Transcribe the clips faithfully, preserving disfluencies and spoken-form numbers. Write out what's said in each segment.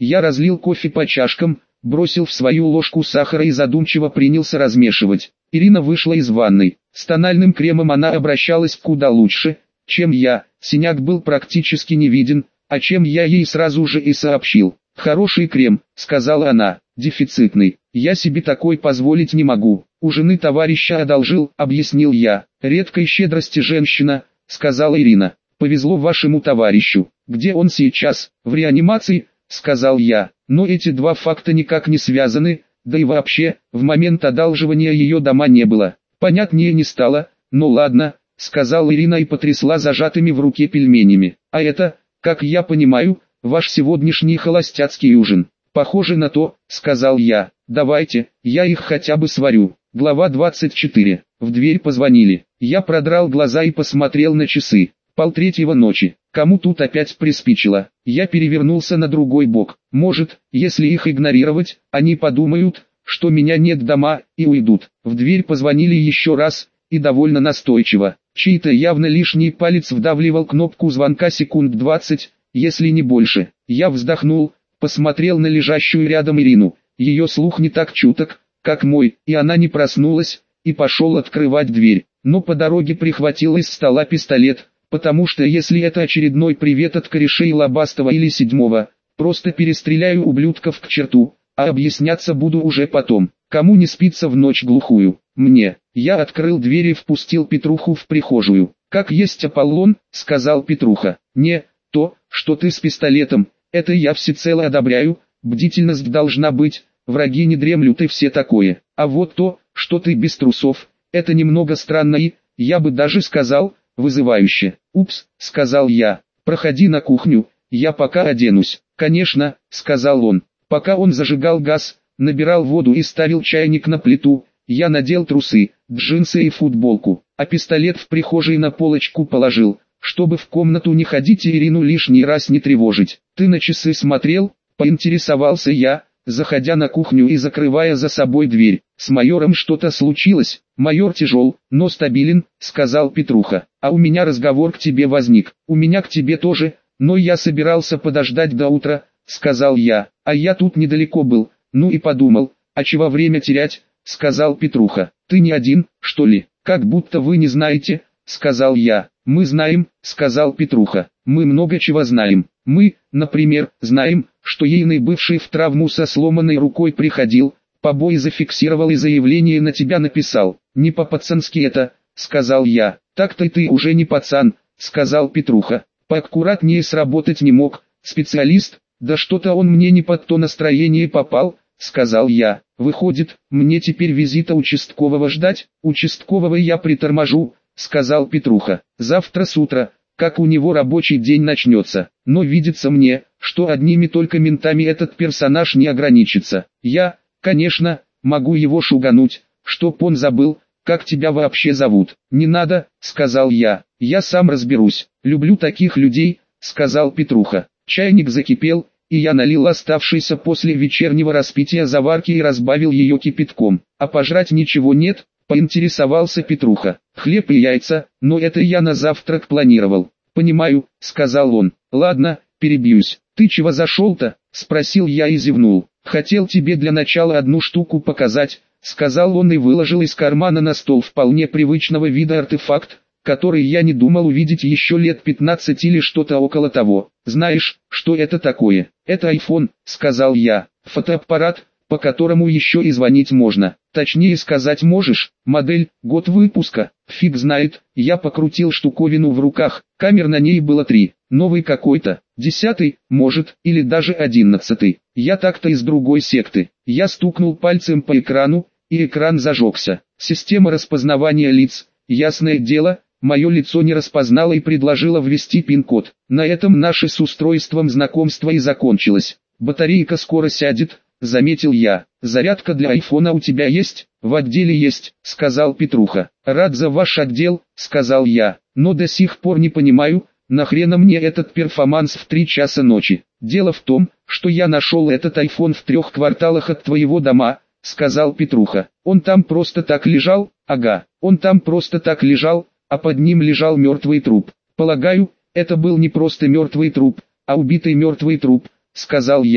Я разлил кофе по чашкам, бросил в свою ложку сахара и задумчиво принялся размешивать. Ирина вышла из ванной. С тональным кремом она обращалась куда лучше, чем я. Синяк был практически не виден, о чем я ей сразу же и сообщил. «Хороший крем», — сказала она, — «дефицитный. Я себе такой позволить не могу. У жены товарища одолжил», — объяснил я. «Редкой щедрости женщина», — сказала Ирина. «Повезло вашему товарищу. Где он сейчас?» «В реанимации», — сказал я. Но эти два факта никак не связаны, да и вообще, в момент одалживания ее дома не было. Понятнее не стало. «Ну ладно», — сказала Ирина и потрясла зажатыми в руке пельменями. «А это, как я понимаю, ваш сегодняшний холостяцкий ужин». «Похоже на то», — сказал я. «Давайте, я их хотя бы сварю». Глава двадцать четыре. В дверь позвонили. Я продрал глаза и посмотрел на часы. Полтретьего ночи. Кому тут опять приспичило? Я перевернулся на другой бок. Может, если их игнорировать, они подумают, что меня нет дома, и уйдут. В дверь позвонили еще раз, и довольно настойчиво. Чей-то явно лишний палец вдавливал кнопку звонка секунд двадцать, если не больше. Я вздохнул, посмотрел на лежащую рядом Ирину. Ее слух не так чуток, как мой, и она не проснулась, и пошел открывать дверь. Но по дороге прихватил из стола пистолет, потому что если это очередной привет от корешей Лобастова или Седьмого, просто перестреляю ублюдков к черту, а объясняться буду уже потом. Кому не спится в ночь глухую? Мне. Я открыл дверь и впустил Петруху в прихожую. «Как есть Аполлон», — сказал Петруха. «Не, то, что ты с пистолетом, это я всецело одобряю, бдительность должна быть, враги не дремлют и все такое. А вот то, что ты без трусов, это немного странно и, я бы даже сказал, вызывающе». «Упс», — сказал я, — «проходи на кухню, я пока оденусь». «Конечно», — сказал он. Пока он зажигал газ, набирал воду и ставил чайник на плиту, я надел трусы, джинсы и футболку, а пистолет в прихожей на полочку положил, чтобы в комнату не ходить и Ирину лишний раз не тревожить. «Ты на часы смотрел?» — поинтересовался я, заходя на кухню и закрывая за собой дверь. «С майором что-то случилось?» «Майор тяжел, но стабилен», — сказал Петруха. «А у меня разговор к тебе возник». «У меня к тебе тоже, но я собирался подождать до утра», — сказал я. «А я тут недалеко был, ну и подумал, а чего время терять?» — сказал Петруха. «Ты не один, что ли?» «Как будто вы не знаете», — сказал я. «Мы знаем», — сказал Петруха. «Мы много чего знаем. Мы, например, знаем, что ейный бывший в травму со сломанной рукой приходил, побои зафиксировал и заявление на тебя написал». «Не по-пацански это», — сказал я. «Так-то ты уже не пацан», — сказал Петруха. «Поаккуратнее сработать не мог, специалист, да что-то он мне не под то настроение попал», — сказал я. «Выходит, мне теперь визита участкового ждать?» «Участкового я приторможу», — сказал Петруха. «Завтра с утра, как у него рабочий день начнется. Но видится мне, что одними только ментами этот персонаж не ограничится. Я, конечно, могу его шугануть, чтоб он забыл, как тебя вообще зовут». «Не надо», — сказал я, — «я сам разберусь. Люблю таких людей», — сказал Петруха. Чайник закипел, и я налил оставшийся после вечернего распития заварки и разбавил ее кипятком. «А пожрать ничего нет?» — поинтересовался Петруха. «Хлеб и яйца, но это я на завтрак планировал». «Понимаю», — сказал он. «Ладно, перебьюсь. Ты чего зашел-то?» — спросил я и зевнул. «Хотел тебе для начала одну штуку показать», — сказал он и выложил из кармана на стол вполне привычного вида артефакт, который я не думал увидеть еще лет пятнадцать или что-то около того. «Знаешь, что это такое?» «Это айфон», — сказал я. «Фотоаппарат, по которому еще и звонить можно». «Точнее сказать можешь?» «Модель, год выпуска?» «Фиг знает». Я покрутил штуковину в руках, камер на ней было три. «Новый какой-то, десятый, может, или даже одиннадцатый. Я так-то из другой секты». Я стукнул пальцем по экрану, и экран зажегся. Система распознавания лиц, ясное дело, мое лицо не распознало и предложило ввести пин-код. На этом наше с устройством знакомства и закончилось. «Батарейка скоро сядет», — заметил я. «Зарядка для айфона у тебя есть?» «В отделе есть», — сказал Петруха. «Рад за ваш отдел», — сказал я, — «но до сих пор не понимаю, нахрена мне этот перформанс в три часа ночи?» «Дело в том, что я нашел этот айфон в трех кварталах от твоего дома», — сказал Петруха. «Он там просто так лежал?» «Ага, он там просто так лежал, а под ним лежал мертвый труп. Полагаю, это был не просто мертвый труп, а убитый мертвый труп», — сказал я.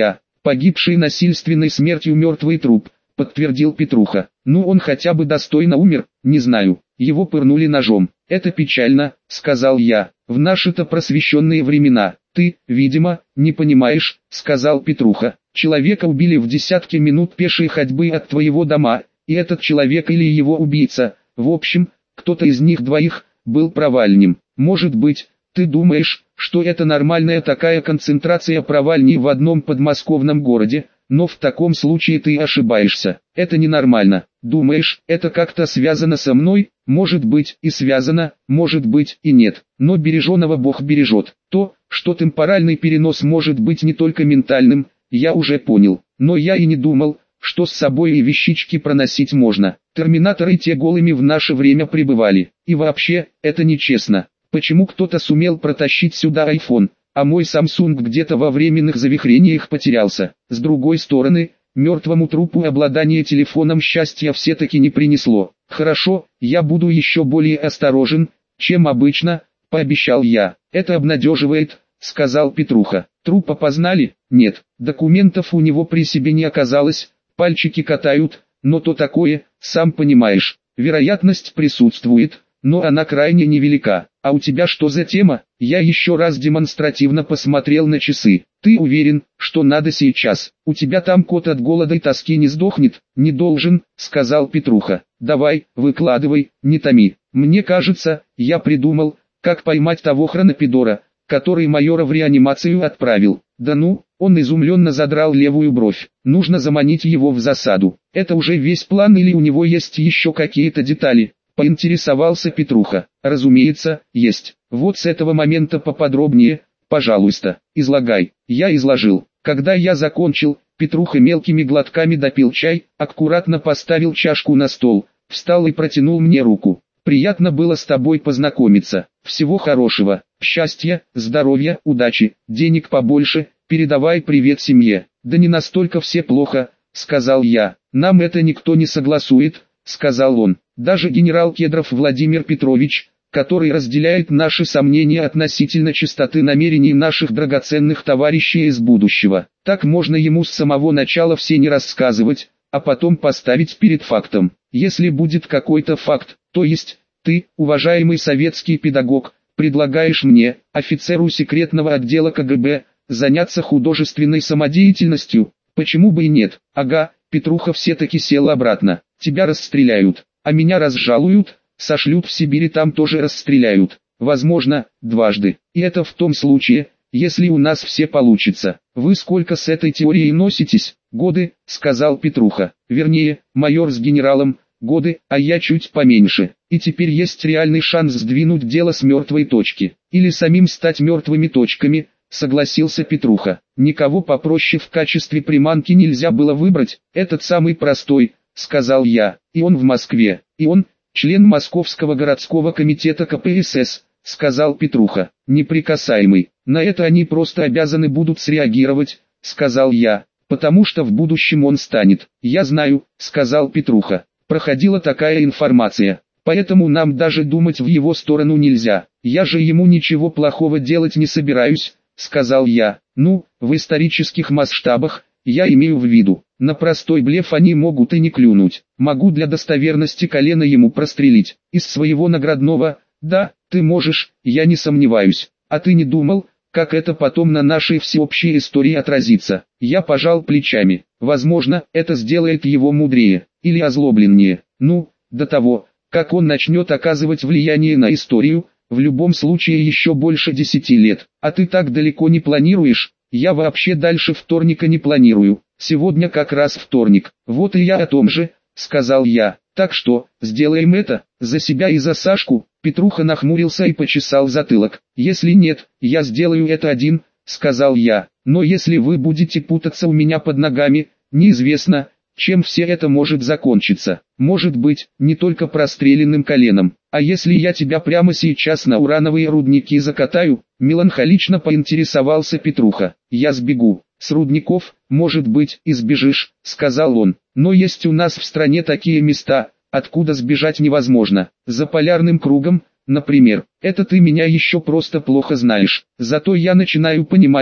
Погибший насильственной смертью мертвый труп, подтвердил Петруха. Ну он хотя бы достойно умер, не знаю, его пырнули ножом. Это печально, сказал я, в наши-то просвещенные времена. Ты, видимо, не понимаешь, сказал Петруха. Человека убили в десятки минут пешей ходьбы от твоего дома, и этот человек или его убийца, в общем, кто-то из них двоих, был провальнем. Может быть, ты думаешь, что это нормальная такая концентрация провальней в одном подмосковном городе, но в таком случае ты ошибаешься. Это ненормально. Думаешь, это как-то связано со мной? Может быть и связано, может быть и нет. Но береженого Бог бережет. То, что темпоральный перенос может быть не только ментальным, я уже понял. Но я и не думал, что с собой и вещички проносить можно. Терминаторы те голыми в наше время пребывали. И вообще, это нечестно. Почему кто-то сумел протащить сюда iPhone, а мой Samsung где-то во временных завихрениях потерялся? С другой стороны, мертвому трупу обладание телефоном счастья все-таки не принесло. Хорошо, я буду еще более осторожен, чем обычно, пообещал я. Это обнадеживает, сказал Петруха. Труп опознали? Нет, документов у него при себе не оказалось, пальчики катают, но то такое, сам понимаешь. Вероятность присутствует, но она крайне невелика. А у тебя что за тема? Я еще раз демонстративно посмотрел на часы. Ты уверен, что надо сейчас? У тебя там кот от голода и тоски не сдохнет? Не должен, сказал Петруха. Давай, выкладывай, не томи. Мне кажется, я придумал, как поймать того хронопидора, который майора в реанимацию отправил. Да ну, он изумленно задрал левую бровь. Нужно заманить его в засаду. Это уже весь план или у него есть еще какие-то детали? Поинтересовался Петруха. Разумеется, есть. Вот с этого момента поподробнее, пожалуйста, излагай. Я изложил. Когда я закончил, Петруха мелкими глотками допил чай, аккуратно поставил чашку на стол, встал и протянул мне руку. Приятно было с тобой познакомиться. Всего хорошего, счастья, здоровья, удачи, денег побольше, передавай привет семье. Да не настолько все плохо, сказал я. Нам это никто не согласует, сказал он. Даже генерал Кедров Владимир Петрович, который разделяет наши сомнения относительно чистоты намерений наших драгоценных товарищей из будущего. Так можно ему с самого начала все не рассказывать, а потом поставить перед фактом. Если будет какой-то факт, то есть, ты, уважаемый советский педагог, предлагаешь мне, офицеру секретного отдела ка гэ бэ, заняться художественной самодеятельностью, почему бы и нет? Ага, Петруха все-таки сел обратно. Тебя расстреляют, а меня разжалуют, сошлют в Сибирь и там тоже расстреляют. Возможно, дважды. И это в том случае, если у нас все получится. Вы сколько с этой теорией носитесь? Годы, сказал Петруха. Вернее, майор с генералом, годы, а я чуть поменьше. И теперь есть реальный шанс сдвинуть дело с мертвой точки. Или самим стать мертвыми точками, согласился Петруха. Никого попроще в качестве приманки нельзя было выбрать, этот самый простой, сказал я. И он в Москве, и он, член Московского городского комитета ка пэ эс эс, сказал Петруха. Неприкасаемый, на это они просто обязаны будут среагировать, сказал я, потому что в будущем он станет. Я знаю, сказал Петруха. Проходила такая информация, поэтому нам даже думать в его сторону нельзя. Я же ему ничего плохого делать не собираюсь, сказал я. Ну, в исторических масштабах, я имею в виду, на простой блеф они могут и не клюнуть. Могу для достоверности колено ему прострелить. Из своего наградного, да, ты можешь, я не сомневаюсь. А ты не думал, как это потом на нашей всеобщей истории отразится? Я пожал плечами. Возможно, это сделает его мудрее, или озлобленнее. Ну, до того, как он начнет оказывать влияние на историю, в любом случае еще больше десяти лет. А ты так далеко не планируешь? Я вообще дальше вторника не планирую. Сегодня как раз вторник. Вот и я о том же, сказал я. Так что, сделаем это, за себя и за Сашку. Петруха нахмурился и почесал затылок. Если нет, я сделаю это один, сказал я. Но если вы будете путаться у меня под ногами, неизвестно, чем все это может закончиться. Может быть, не только простреленным коленом. А если я тебя прямо сейчас на урановые рудники закатаю? Меланхолично поинтересовался Петруха. Я сбегу. С рудников, может быть, и сбежишь, сказал он. Но есть у нас в стране такие места, откуда сбежать невозможно. За полярным кругом, например. Это ты меня еще просто плохо знаешь. Зато я начинаю понимать,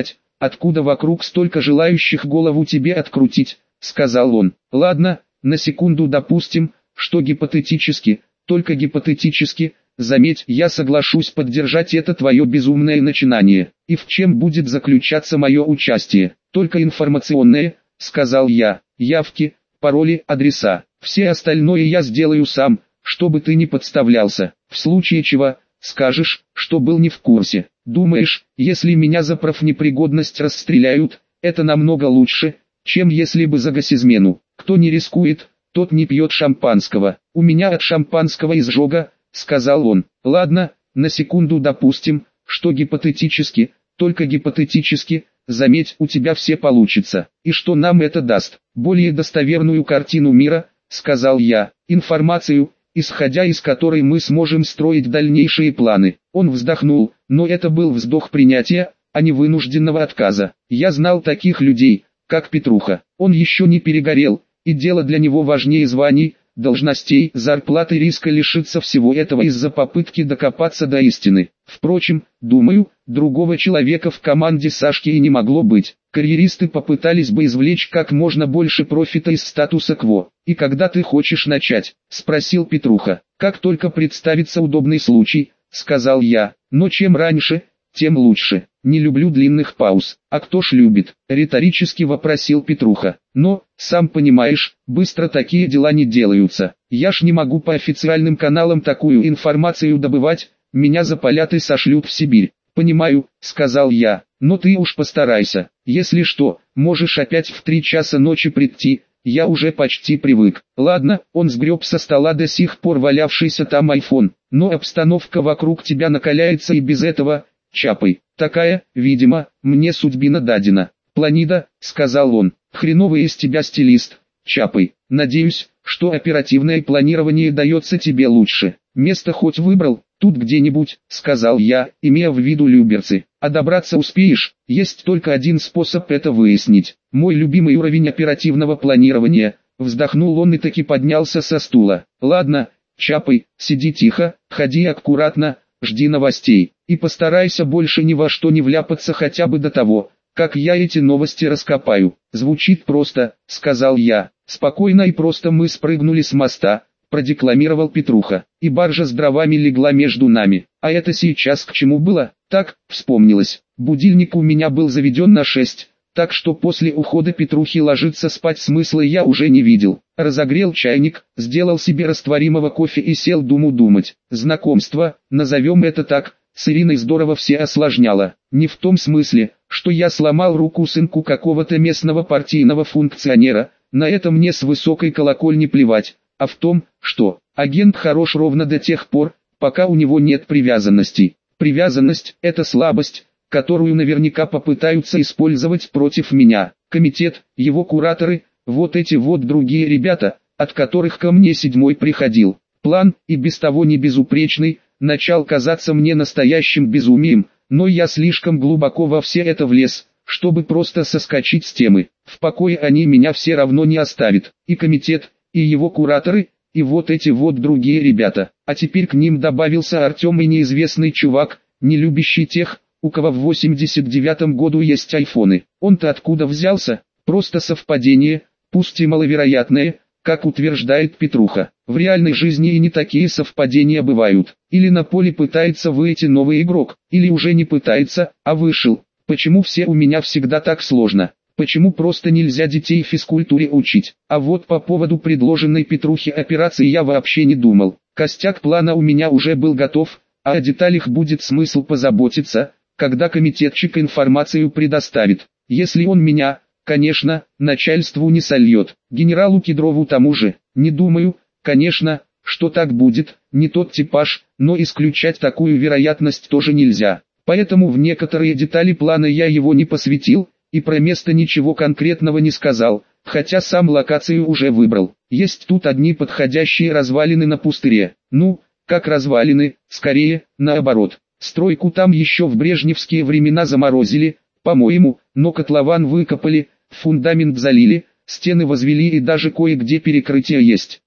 откуда вокруг столько желающих голову тебе открутить, сказал он. Ладно, на секунду допустим, что гипотетически, только гипотетически, заметь, я соглашусь поддержать это твое безумное начинание. И в чем будет заключаться мое участие? Только информационное, сказал я. Явки, пароли, адреса. Все остальное я сделаю сам, чтобы ты не подставлялся. В случае чего, скажешь, что был не в курсе. Думаешь, если меня за профнепригодность расстреляют, это намного лучше, чем если бы за госизмену. Кто не рискует, тот не пьет шампанского. У меня от шампанского изжога, сказал он. Ладно, на секунду допустим, что гипотетически, только гипотетически, заметь, у тебя все получится. И что нам это даст? Более достоверную картину мира, сказал я, информацию, исходя из которой мы сможем строить дальнейшие планы. Он вздохнул, но это был вздох принятия, а не вынужденного отказа. Я знал таких людей, как Петруха. Он еще не перегорел, и дело для него важнее званий, должностей, зарплаты, риска лишиться всего этого из-за попытки докопаться до истины. Впрочем, думаю, другого человека в команде Сашки и не могло быть. Карьеристы попытались бы извлечь как можно больше профита из статуса кво. «И когда ты хочешь начать?» – спросил Петруха. «Как только представится удобный случай», – сказал я. «Но чем раньше, тем лучше. Не люблю длинных пауз». «А кто ж любит?» – риторически вопросил Петруха. «Но, сам понимаешь, быстро такие дела не делаются. Я ж не могу по официальным каналам такую информацию добывать, меня запалят и сошлют в Сибирь». «Понимаю», — сказал я, — «но ты уж постарайся. Если что, можешь опять в три часа ночи прийти, я уже почти привык». «Ладно», — он сгреб со стола до сих пор валявшийся там айфон, «но обстановка вокруг тебя накаляется и без этого, чапай. Такая, видимо, мне судьбина дадена». «Планида», — сказал он, — «хреновый из тебя стилист, чапай. Надеюсь, что оперативное планирование дается тебе лучше. Место хоть выбрал?» «Тут где-нибудь», — сказал я, имея в виду Люберцы. «А добраться успеешь? Есть только один способ это выяснить. Мой любимый уровень оперативного планирования». Вздохнул он и таки поднялся со стула. «Ладно, чапай, сиди тихо, ходи аккуратно, жди новостей. И постарайся больше ни во что не вляпаться хотя бы до того, как я эти новости раскопаю». «Звучит просто», — сказал я. «Спокойно и просто мы спрыгнули с моста», — продекламировал Петруха, «и баржа с дровами легла между нами. А это сейчас к чему было?» «Так, вспомнилось. Будильник у меня был заведен на шесть, так что после ухода Петрухи ложиться спать смысла я уже не видел. Разогрел чайник, сделал себе растворимого кофе и сел думу думать. Знакомство, назовем это так, с Ириной здорово все осложняло. Не в том смысле, что я сломал руку сынку какого-то местного партийного функционера, на это мне с высокой колокольни плевать, а в том, что агент хорош ровно до тех пор, пока у него нет привязанности. Привязанность – это слабость, которую наверняка попытаются использовать против меня. Комитет, его кураторы, вот эти вот другие ребята, от которых ко мне седьмой приходил. План, и без того не безупречный, начал казаться мне настоящим безумием, но я слишком глубоко во все это влез, чтобы просто соскочить с темы. В покое они меня все равно не оставят. И комитет, и его кураторы, и вот эти вот другие ребята. А теперь к ним добавился Артем и неизвестный чувак, не любящий тех, у кого в восемьдесят девятом году есть айфоны. Он-то откуда взялся? Просто совпадение, пусть и маловероятное, как утверждает Петруха. В реальной жизни и не такие совпадения бывают. Или на поле пытается выйти новый игрок, или уже не пытается, а вышел. Почему все у меня всегда так сложно? Почему просто нельзя детей физкультуре учить? А вот по поводу предложенной Петрухе операции я вообще не думал. Костяк плана у меня уже был готов, а о деталях будет смысл позаботиться, когда комитетчик информацию предоставит. Если он меня, конечно, начальству не сольет. Генералу Кедрову тому же. Не думаю, конечно, что так будет, не тот типаж, но исключать такую вероятность тоже нельзя. Поэтому в некоторые детали плана я его не посвятил, и про место ничего конкретного не сказал, хотя сам локацию уже выбрал. Есть тут одни подходящие развалины на пустыре. Ну, как развалины, скорее, наоборот. Стройку там еще в брежневские времена заморозили, по-моему, но котлован выкопали, фундамент залили, стены возвели и даже кое-где перекрытие есть.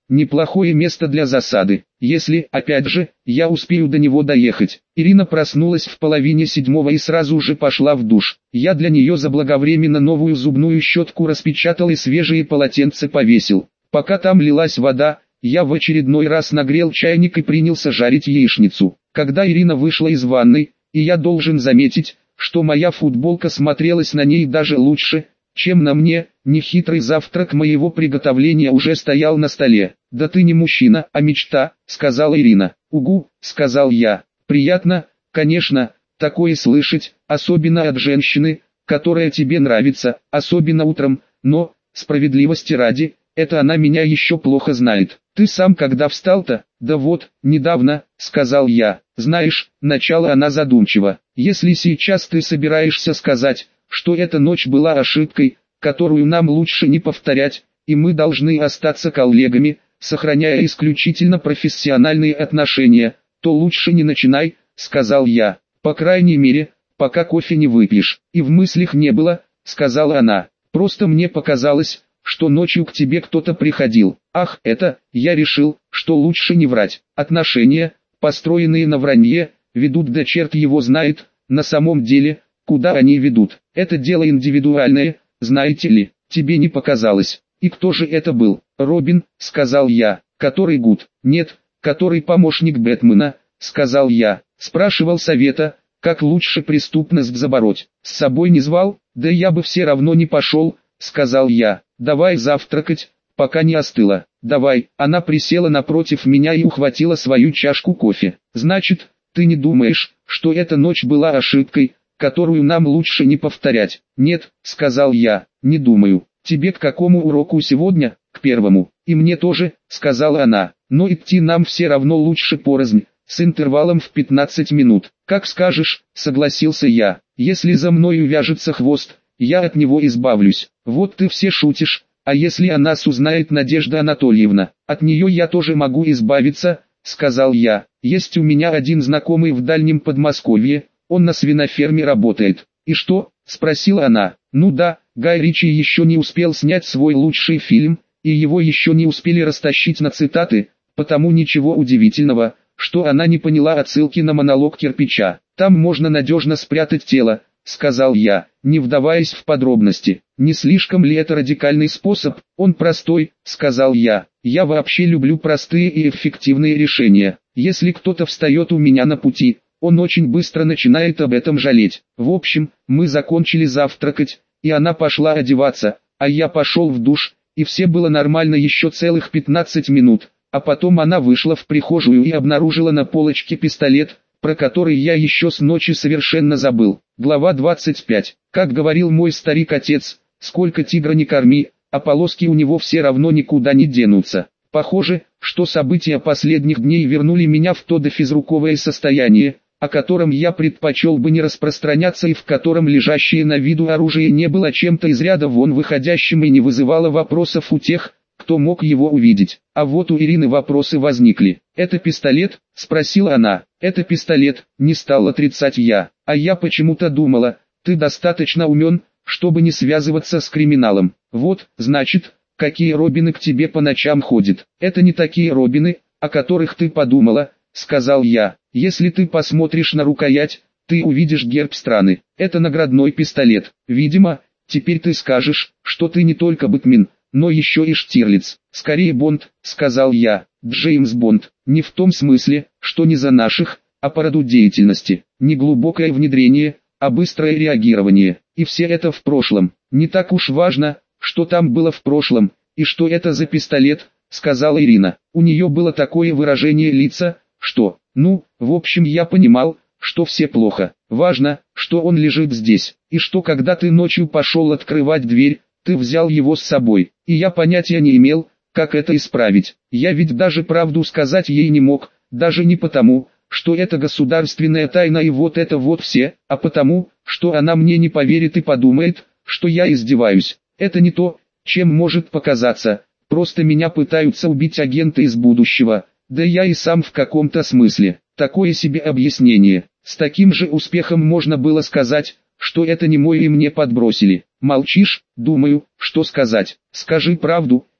неплохое место для засады, если, опять же, я успею до него доехать. Ирина проснулась в половине седьмого и сразу же пошла в душ. Я для нее заблаговременно новую зубную щетку распечатал и свежие полотенца повесил. Пока там лилась вода, я в очередной раз нагрел чайник и принялся жарить яичницу. Когда Ирина вышла из ванной, и я должен заметить, что моя футболка смотрелась на ней даже лучше, чем на мне, нехитрый завтрак моего приготовления уже стоял на столе. «Да ты не мужчина, а мечта», — сказала Ирина. «Угу», — сказал я. «Приятно, конечно, такое слышать, особенно от женщины, которая тебе нравится, особенно утром, но, справедливости ради, это она меня еще плохо знает. Ты сам когда встал-то?» «Да вот, недавно», — сказал я. «Знаешь», — начала она задумчиво, «если сейчас ты собираешься сказать, что эта ночь была ошибкой, которую нам лучше не повторять, и мы должны остаться коллегами, сохраняя исключительно профессиональные отношения, то лучше не начинай», — сказал я. «По крайней мере, пока кофе не выпьешь». «И в мыслях не было», — сказала она. «Просто мне показалось, что ночью к тебе кто-то приходил». «Ах, это», я решил, что лучше не врать. Отношения, построенные на вранье, ведут да черт его знает, на самом деле, куда они ведут. Это дело индивидуальное, знаете ли, тебе не показалось. «И кто же это был?» «Робин», — сказал я. «Который Гуд?» «Нет, который помощник Бэтмена», — сказал я. «Спрашивал совета, как лучше преступность забороть. С собой не звал?» «Да я бы все равно не пошел», — сказал я. «Давай завтракать, пока не остыло». «Давай». Она присела напротив меня и ухватила свою чашку кофе. «Значит, ты не думаешь, что эта ночь была ошибкой, которую нам лучше не повторять?» «Нет», — сказал я, — «не думаю». «Тебе к какому уроку сегодня?» «К первому». «И мне тоже», — сказала она. «Но идти нам все равно лучше порознь, с интервалом в пятнадцать минут». «Как скажешь», — согласился я. «Если за мной увяжется хвост, я от него избавлюсь». «Вот ты все шутишь, а если о нас узнает Надежда Анатольевна?» «От нее я тоже могу избавиться», — сказал я. «Есть у меня один знакомый в дальнем Подмосковье, он на свиноферме работает». «И что?» — спросила она. «Ну да, Гай Ричи еще не успел снять свой лучший фильм, и его еще не успели растащить на цитаты, потому ничего удивительного, что она не поняла отсылки на монолог кирпича. Там можно надежно спрятать тело», — сказал я, не вдаваясь в подробности. «Не слишком ли это радикальный способ?» «Он простой», — сказал я. «Я вообще люблю простые и эффективные решения. Если кто-то встает у меня на пути, он очень быстро начинает об этом жалеть». В общем, мы закончили завтракать, и она пошла одеваться, а я пошел в душ, и все было нормально еще целых пятнадцать минут, а потом она вышла в прихожую и обнаружила на полочке пистолет, про который я еще с ночи совершенно забыл. Глава двадцать пять. Как говорил мой старик-отец, сколько тигра не корми, а полоски у него все равно никуда не денутся. Похоже, что события последних дней вернули меня в то дофизруковое состояние, о котором я предпочел бы не распространяться и в котором лежащее на виду оружие не было чем-то из ряда вон выходящим и не вызывало вопросов у тех, кто мог его увидеть. А вот у Ирины вопросы возникли. «Это пистолет?» — спросила она. «Это пистолет», — не стал отрицать я. «А я почему-то думала, ты достаточно умен, чтобы не связываться с криминалом. Вот, значит, какие Робины к тебе по ночам ходят». «Это не такие Робины, о которых ты подумала», — сказал я. «Если ты посмотришь на рукоять, ты увидишь герб страны. Это наградной пистолет. Видимо, теперь ты скажешь, что ты не только Бэтмен, но еще и Штирлиц». «Скорее Бонд», — сказал я. «Джеймс Бонд. Не в том смысле, что не за наших, а по роду деятельности. Не глубокое внедрение, а быстрое реагирование. И все это в прошлом. Не так уж важно, что там было в прошлом, и что это за пистолет», — сказала Ирина. У нее было такое выражение лица, что, ну, в общем я понимал, что все плохо. Важно, что он лежит здесь, и что когда ты ночью пошел открывать дверь, ты взял его с собой, и я понятия не имел, как это исправить. Я ведь даже правду сказать ей не мог, даже не потому, что это государственная тайна и вот это вот все, а потому, что она мне не поверит и подумает, что я издеваюсь. Это не то, чем может показаться, просто меня пытаются убить агенты из будущего, да я и сам в каком-то смысле. Такое себе объяснение. С таким же успехом можно было сказать, что это не мой и мне подбросили. Молчишь? Думаю, что сказать. Скажи правду,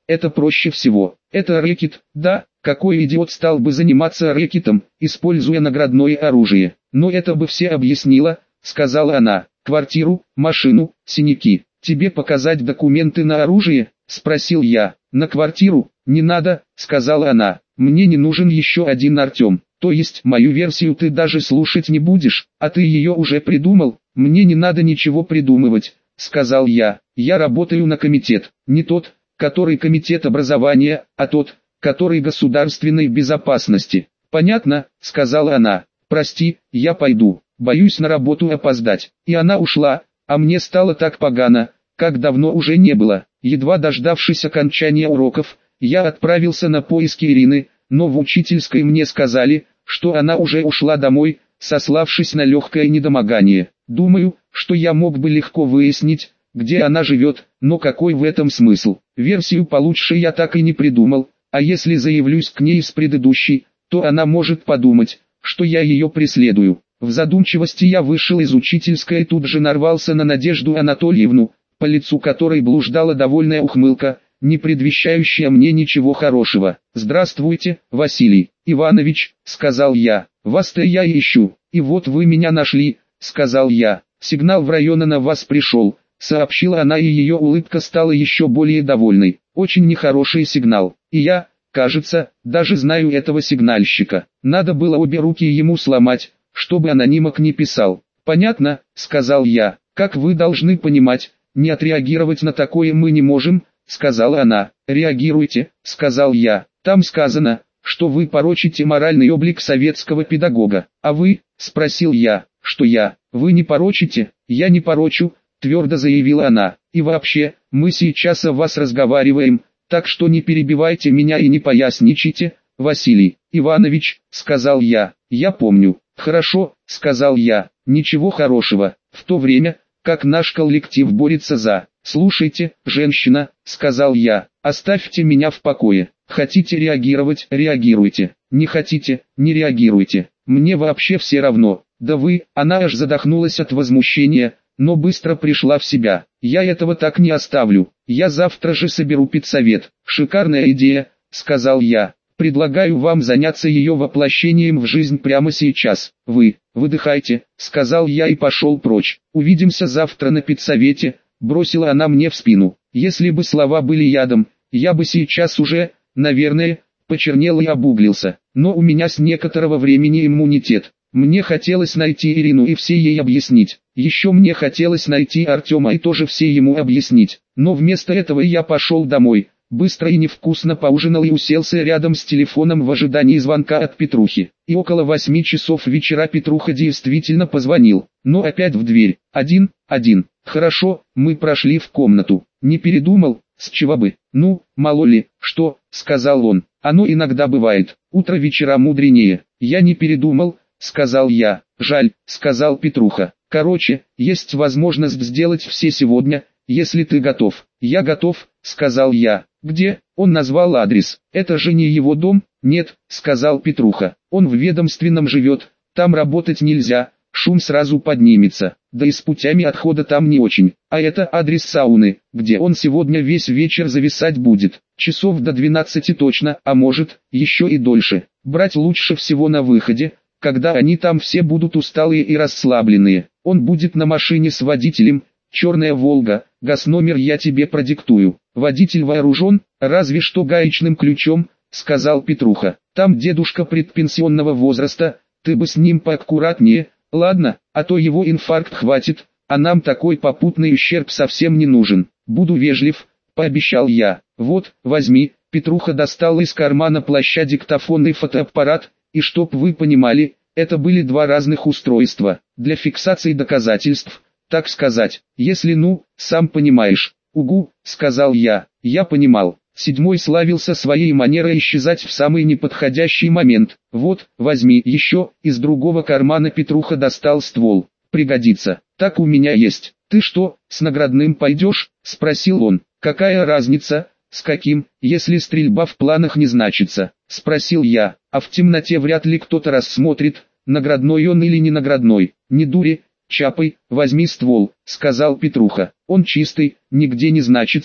это проще всего. Это рэкет, да, какой идиот стал бы заниматься рэкетом, используя наградное оружие. Но это бы все объяснило, сказала она. Квартиру, машину, синяки. Тебе показать документы на оружие? Спросил я. На квартиру? Не надо, сказала она. Мне не нужен еще один Артем. То есть мою версию ты даже слушать не будешь, а ты ее уже придумал? Мне не надо ничего придумывать, сказал я. Я работаю на комитет. Не тот, который комитет образования, а тот, который государственной безопасности. Понятно, сказала она. Прости, я пойду. Боюсь на работу опоздать. И она ушла, а мне стало так погано, как давно уже не было. Едва дождавшись окончания уроков, я отправился на поиски Ирины, но в учительской мне сказали, что она уже ушла домой, сославшись на легкое недомогание. Думаю, что я мог бы легко выяснить, где она живет, но какой в этом смысл? Версию получше я так и не придумал, а если заявлюсь к ней с предыдущей, то она может подумать, что я ее преследую. В задумчивости я вышел из учительской и тут же нарвался на Надежду Анатольевну, по лицу которой блуждала довольная ухмылка, не предвещающая мне ничего хорошего. «Здравствуйте, Василий Иванович», — сказал я, — «вас-то я и ищу, и вот вы меня нашли», — сказал я. «Сигнал в районе на вас пришел», — сообщила она, и ее улыбка стала еще более довольной. «Очень нехороший сигнал, и я, кажется, даже знаю этого сигнальщика. Надо было обе руки ему сломать, чтобы анонимок не писал». «Понятно», — сказал я, — «как вы должны понимать, не отреагировать на такое мы не можем», — сказала она. «Реагируйте», — сказал я, — «там сказано, что вы порочите моральный облик советского педагога». «А вы?» — спросил я. «Что я? Вы не порочите?» «Я не порочу», — твердо заявила она. «И вообще, мы сейчас о вас разговариваем, так что не перебивайте меня и не поясничайте, Василий Иванович», — сказал я. «Я помню». «Хорошо», — сказал я, — «ничего хорошего, в то время, как наш коллектив борется за...» «Слушайте, женщина», — сказал я, — «оставьте меня в покое. Хотите реагировать, реагируйте. Не хотите, не реагируйте. Мне вообще все равно». «Да вы...» Она аж задохнулась от возмущения, но быстро пришла в себя. «Я этого так не оставлю. Я завтра же соберу педсовет». «Шикарная идея», — сказал я. «Предлагаю вам заняться ее воплощением в жизнь прямо сейчас. Вы, выдыхайте», — сказал я и пошел прочь. «Увидимся завтра на педсовете», — бросила она мне в спину. Если бы слова были ядом, я бы сейчас уже, наверное, почернел и обуглился. Но у меня с некоторого времени иммунитет. Мне хотелось найти Ирину и все ей объяснить. Еще мне хотелось найти Артема и тоже все ему объяснить. Но вместо этого я пошел домой. Быстро и невкусно поужинал и уселся рядом с телефоном в ожидании звонка от Петрухи. И около восьми часов вечера Петруха действительно позвонил. Но опять в дверь. Один, один. «Хорошо, мы прошли в комнату. Не передумал, с чего бы? Ну, мало ли, что», — сказал он. «Оно иногда бывает. Утро вечера мудренее». «Я не передумал», — сказал я. «Жаль», — сказал Петруха. «Короче, есть возможность сделать все сегодня, если ты готов». «Я готов», — сказал я. «Где?» — он назвал адрес. «Это же не его дом?» «Нет», — сказал Петруха. «Он в ведомственном живет, там работать нельзя, шум сразу поднимется, да и с путями отхода там не очень. А это адрес сауны, где он сегодня весь вечер зависать будет. Часов до двенадцати точно, а может, еще и дольше. Брать лучше всего на выходе, когда они там все будут усталые и расслабленные. Он будет на машине с водителем, черная Волга, госномер я тебе продиктую. Водитель вооружен, разве что гаечным ключом», — сказал Петруха. «Там дедушка предпенсионного возраста, ты бы с ним поаккуратнее». «Ладно, а то его инфаркт хватит, а нам такой попутный ущерб совсем не нужен. Буду вежлив», — пообещал я. «Вот, возьми». Петруха достал из кармана плаща диктофонный фотоаппарат, и чтоб вы понимали, это были два разных устройства, для фиксации доказательств, так сказать. Если ну, сам понимаешь. «Угу», — сказал я. Я понимал. Седьмой славился своей манерой исчезать в самый неподходящий момент. «Вот, возьми еще», из другого кармана Петруха достал ствол. «Пригодится. Так у меня есть». «Ты что, с наградным пойдешь?» — спросил он. «Какая разница, с каким, если стрельба в планах не значится?» — спросил я. «А в темноте вряд ли кто-то рассмотрит, наградной он или не наградной». «Не дури, Чапай, возьми ствол», — сказал Петруха. «Он чистый, нигде не значится»,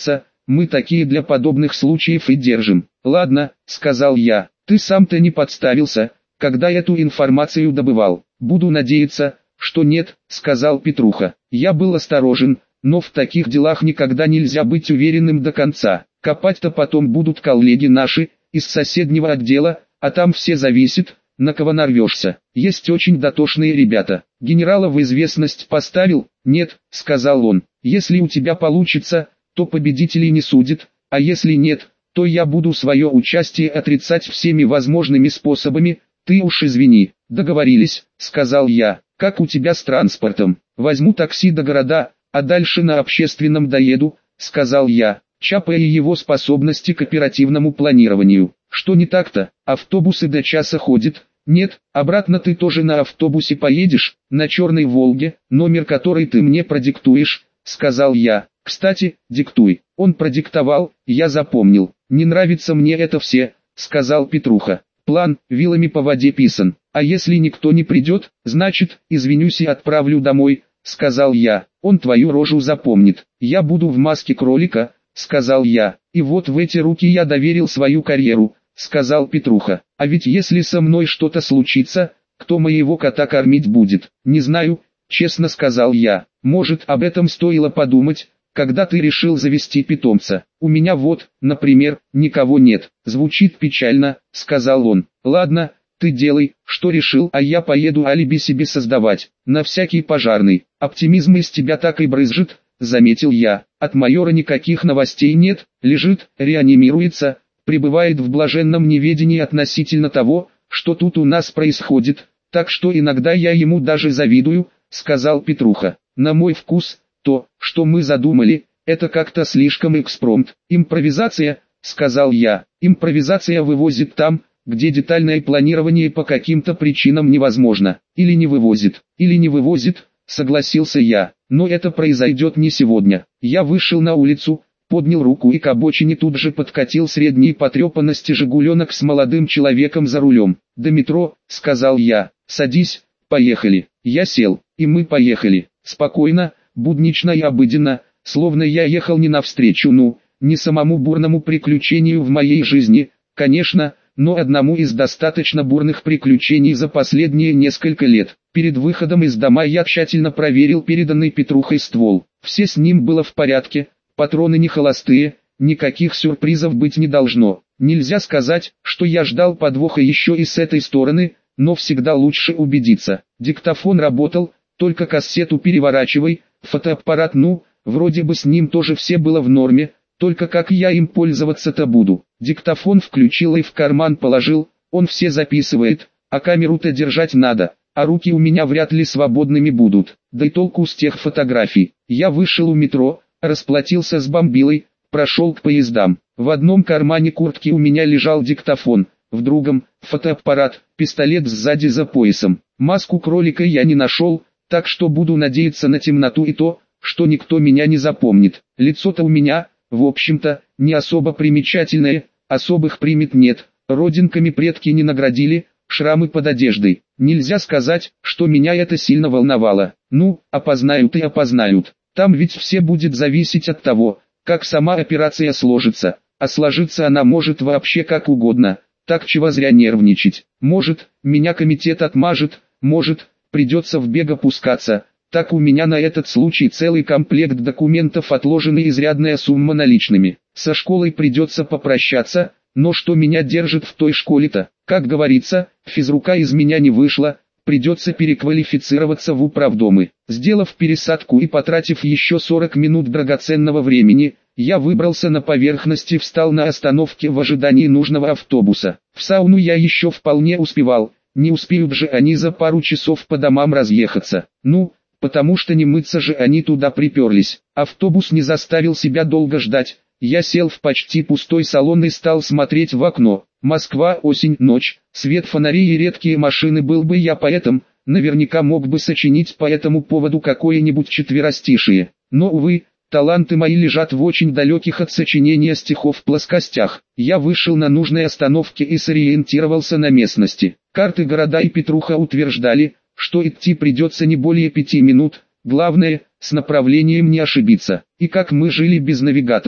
мы такие для подобных случаев и держим. Ладно, сказал я, ты сам-то не подставился, когда эту информацию добывал. Буду надеяться, что нет, сказал Петруха. Я был осторожен, но в таких делах никогда нельзя быть уверенным до конца. Копать-то потом будут коллеги наши, из соседнего отдела, а там все зависит, на кого нарвешься. Есть очень дотошные ребята. Генерала в известность поставил? Нет, сказал он. Если у тебя получится, то победителей не судит, а если нет, то я буду свое участие отрицать всеми возможными способами, ты уж извини. Договорились, сказал я. Как у тебя с транспортом? Возьму такси до города, а дальше на общественном доеду, сказал я, чапая его способности к оперативному планированию. Что не так-то? Автобусы до часа ходят? Нет, обратно ты тоже на автобусе поедешь, на черной Волге, номер которой ты мне продиктуешь, сказал я. Кстати, диктуй. Он продиктовал, я запомнил. Не нравится мне это все, сказал Петруха. План, вилами по воде писан. А если никто не придет, значит, извинюсь и отправлю домой, сказал я. Он твою рожу запомнит. Я буду в маске кролика, сказал я. И вот в эти руки я доверил свою карьеру, сказал Петруха. А ведь если со мной что-то случится, кто моего кота кормить будет? Не знаю, честно сказал я. Может, об этом стоило подумать, когда ты решил завести питомца. У меня вот, например, никого нет. Звучит печально, сказал он. Ладно, ты делай, что решил, а я поеду алиби себе создавать. На всякий пожарный. Оптимизм из тебя так и брызжет, заметил я. От майора никаких новостей нет, лежит, реанимируется, пребывает в блаженном неведении относительно того, что тут у нас происходит, так что иногда я ему даже завидую, сказал Петруха. На мой вкус, то, что мы задумали, это как-то слишком экспромт. Импровизация, сказал я. Импровизация вывозит там, где детальное планирование по каким-то причинам невозможно. Или не вывозит, или не вывозит, согласился я. Но это произойдет не сегодня. Я вышел на улицу, поднял руку и к обочине тут же подкатил средней потрепанности «Жигуленок» с молодым человеком за рулем. «До метро», сказал я. «Садись, поехали». Я сел, и мы поехали. Спокойно, буднично и обыденно, словно я ехал не навстречу, ну, не самому бурному приключению в моей жизни, конечно, но одному из достаточно бурных приключений за последние несколько лет. Перед выходом из дома я тщательно проверил переданный Петрухой ствол. Все с ним было в порядке, патроны не холостые, никаких сюрпризов быть не должно. Нельзя сказать, что я ждал подвоха еще и с этой стороны, но всегда лучше убедиться. Диктофон работал, только кассету переворачивай, фотоаппарат, ну, вроде бы с ним тоже все было в норме, только как я им пользоваться-то буду. Диктофон включил и в карман положил, он все записывает, а камеру-то держать надо, а руки у меня вряд ли свободными будут. Да и толку с тех фотографий. Я вышел у метро, расплатился с бомбилой, прошел к поездам. В одном кармане куртки у меня лежал диктофон, в другом – фотоаппарат, пистолет сзади за поясом. Маску кролика я не нашел, так что буду надеяться на темноту и то, что никто меня не запомнит. Лицо-то у меня, в общем-то, не особо примечательное, особых примет нет, родинками предки не наградили, шрамы под одеждой. Нельзя сказать, что меня это сильно волновало. Ну, опознают и опознают. Там ведь все будет зависеть от того, как сама операция сложится, а сложиться она может вообще как угодно, так чего зря нервничать. Может, меня комитет отмажет, может, придется в бега пускаться, так у меня на этот случай целый комплект документов, отложена изрядная сумма наличными. Со школой придется попрощаться, но что меня держит в той школе-то? Как говорится, физрука из меня не вышло, придется переквалифицироваться в управдомы. Сделав пересадку и потратив еще сорок минут драгоценного времени, я выбрался на поверхность и встал на остановке в ожидании нужного автобуса. В сауну я еще вполне успевал, не успеют же они за пару часов по домам разъехаться. Ну, потому что не мыться же они туда приперлись. Автобус не заставил себя долго ждать. Я сел в почти пустой салон и стал смотреть в окно. Москва, осень, ночь, свет фонарей и редкие машины. Был бы я поэтом, наверняка мог бы сочинить по этому поводу какое-нибудь четверостишие. Но, увы, таланты мои лежат в очень далеких от сочинения стихов плоскостях. Я вышел на нужной остановке и сориентировался на местности. Карты города и Петруха утверждали, что идти придется не более пяти минут, главное, с направлением не ошибиться. И как мы жили без навигаторов.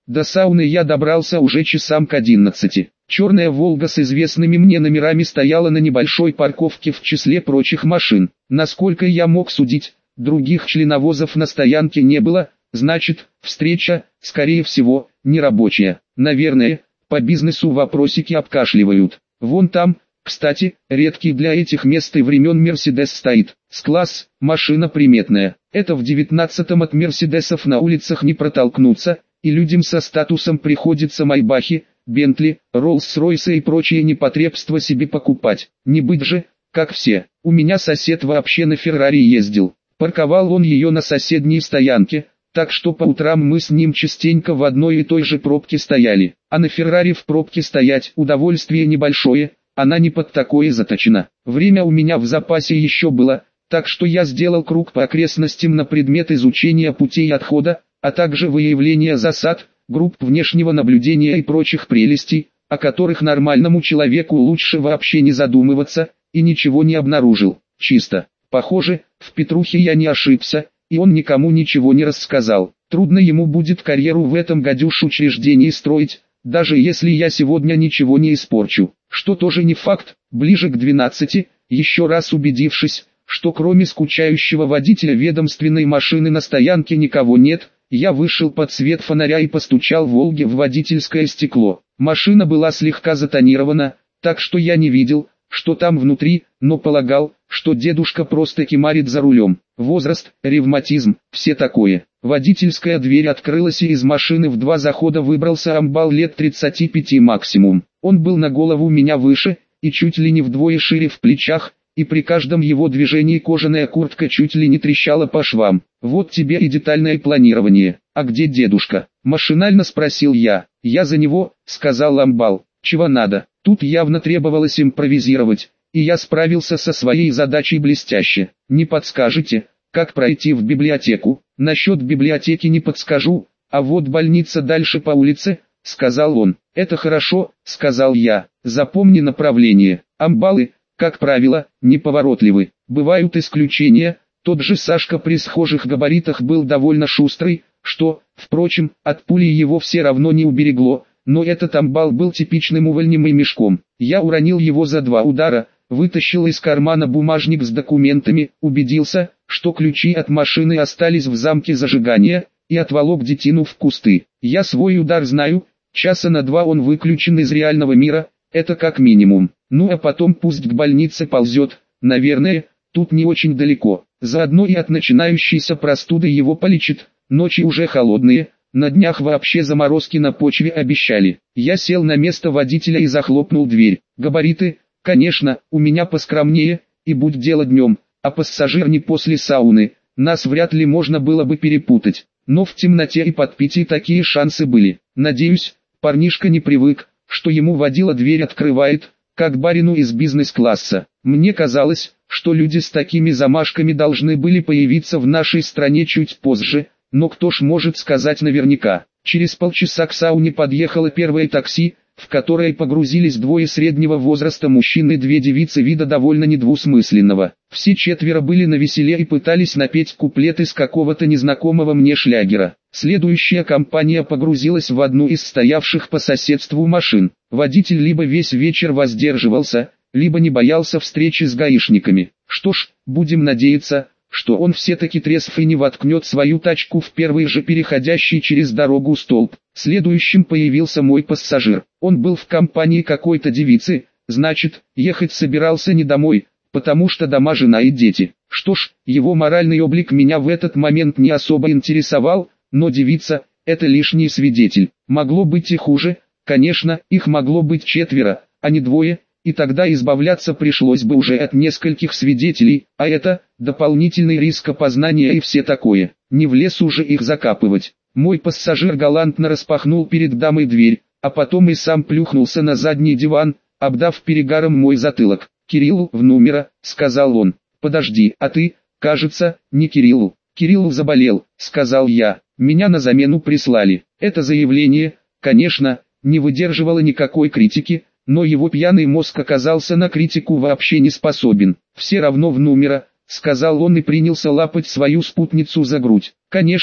До сауны я добрался уже часам к одиннадцати. Черная «Волга» с известными мне номерами стояла на небольшой парковке в числе прочих машин. Насколько я мог судить, других членовозов на стоянке не было, значит, встреча, скорее всего, нерабочая. Наверное, по бизнесу вопросики обкашливают. Вон там, кстати, редкий для этих мест и времен «Мерседес» стоит. С-класс, машина приметная. Это в девятнадцатом от «Мерседесов» на улицах не протолкнуться, и людям со статусом приходится «Майбахи», «Бентли», «Роллс-Ройсы» и прочие непотребства себе покупать. Не быть же, как все. У меня сосед вообще на «Феррари» ездил. Парковал он ее на соседней стоянке, так что по утрам мы с ним частенько в одной и той же пробке стояли. А на «Феррари» в пробке стоять удовольствие небольшое, она не под такое заточена. Время у меня в запасе еще было, так что я сделал круг по окрестностям на предмет изучения путей отхода, а также выявления засад, групп внешнего наблюдения и прочих прелестей, о которых нормальному человеку лучше вообще не задумываться, и ничего не обнаружил. Чисто. Похоже, в Петрухе я не ошибся, и он никому ничего не рассказал. Трудно ему будет карьеру в этом гадюш учреждении строить, даже если я сегодня ничего не испорчу. Что тоже не факт. Ближе к двенадцати, еще раз убедившись, что кроме скучающего водителя ведомственной машины на стоянке никого нет, я вышел под свет фонаря и постучал «Волге» в водительское стекло. Машина была слегка затонирована, так что я не видел, что там внутри, но полагал, что дедушка просто кимарит за рулем. Возраст, ревматизм, все такое. Водительская дверь открылась, и из машины в два захода выбрался амбал лет тридцати пяти максимум. Он был на голову меня выше, и чуть ли не вдвое шире в плечах, и при каждом его движении кожаная куртка чуть ли не трещала по швам. «Вот тебе и детальное планирование. А где дедушка?» – машинально спросил я. «Я за него», – сказал амбал. «Чего надо?» Тут явно требовалось импровизировать, и я справился со своей задачей блестяще. «Не подскажете, как пройти в библиотеку?» «Насчет библиотеки не подскажу, а вот больница дальше по улице», — сказал он. «Это хорошо», — сказал я. «Запомни направление. Амбалы, как правило, неповоротливы. Бывают исключения. Тот же Сашка при схожих габаритах был довольно шустрый, что, впрочем, от пули его все равно не уберегло, но этот амбал был типичным увольнем и мешком. Я уронил его за два удара, вытащил из кармана бумажник с документами, убедился, что ключи от машины остались в замке зажигания, и отволок детину в кусты. Я свой удар знаю, часа на два он выключен из реального мира, это как минимум. Ну а потом пусть к больнице ползет, наверное, тут не очень далеко. Заодно и от начинающейся простуды его полечит, ночи уже холодные, на днях вообще заморозки на почве обещали. Я сел на место водителя и захлопнул дверь. Габариты, конечно, у меня поскромнее, и будь дело днем, а пассажир не после сауны, нас вряд ли можно было бы перепутать. Но в темноте и подпитии такие шансы были. Надеюсь, парнишка не привык, что ему водила дверь открывает, как барину из бизнес-класса. Мне казалось, что люди с такими замашками должны были появиться в нашей стране чуть позже, но кто ж может сказать наверняка. Через полчаса к сауне подъехало первое такси, в которое погрузились двое среднего возраста мужчин и две девицы вида довольно недвусмысленного. Все четверо были навеселе и пытались напеть куплет из какого-то незнакомого мне шлягера. Следующая компания погрузилась в одну из стоявших по соседству машин. Водитель либо весь вечер воздерживался, либо не боялся встречи с гаишниками. Что ж, будем надеяться, что он все-таки трезв и не воткнет свою тачку в первый же переходящий через дорогу столб. Следующим появился мой пассажир. Он был в компании какой-то девицы, значит, ехать собирался не домой, потому что дома жена и дети. Что ж, его моральный облик меня в этот момент не особо интересовал, но девица – это лишний свидетель. Могло быть и хуже, конечно, их могло быть четверо, а не двое, и тогда избавляться пришлось бы уже от нескольких свидетелей, а это дополнительный риск опознания и все такое. Не в лес уже их закапывать. Мой пассажир галантно распахнул перед дамой дверь, а потом и сам плюхнулся на задний диван, обдав перегаром мой затылок. «Кириллу в номера», — сказал он. «Подожди, а ты, кажется, не Кириллу». «Кирилл заболел», — сказал я. «Меня на замену прислали». Это заявление, конечно, не выдерживало никакой критики, но его пьяный мозг оказался на критику вообще не способен. «Все равно в номера», — сказал он и принялся лапать свою спутницу за грудь. «Конечно»,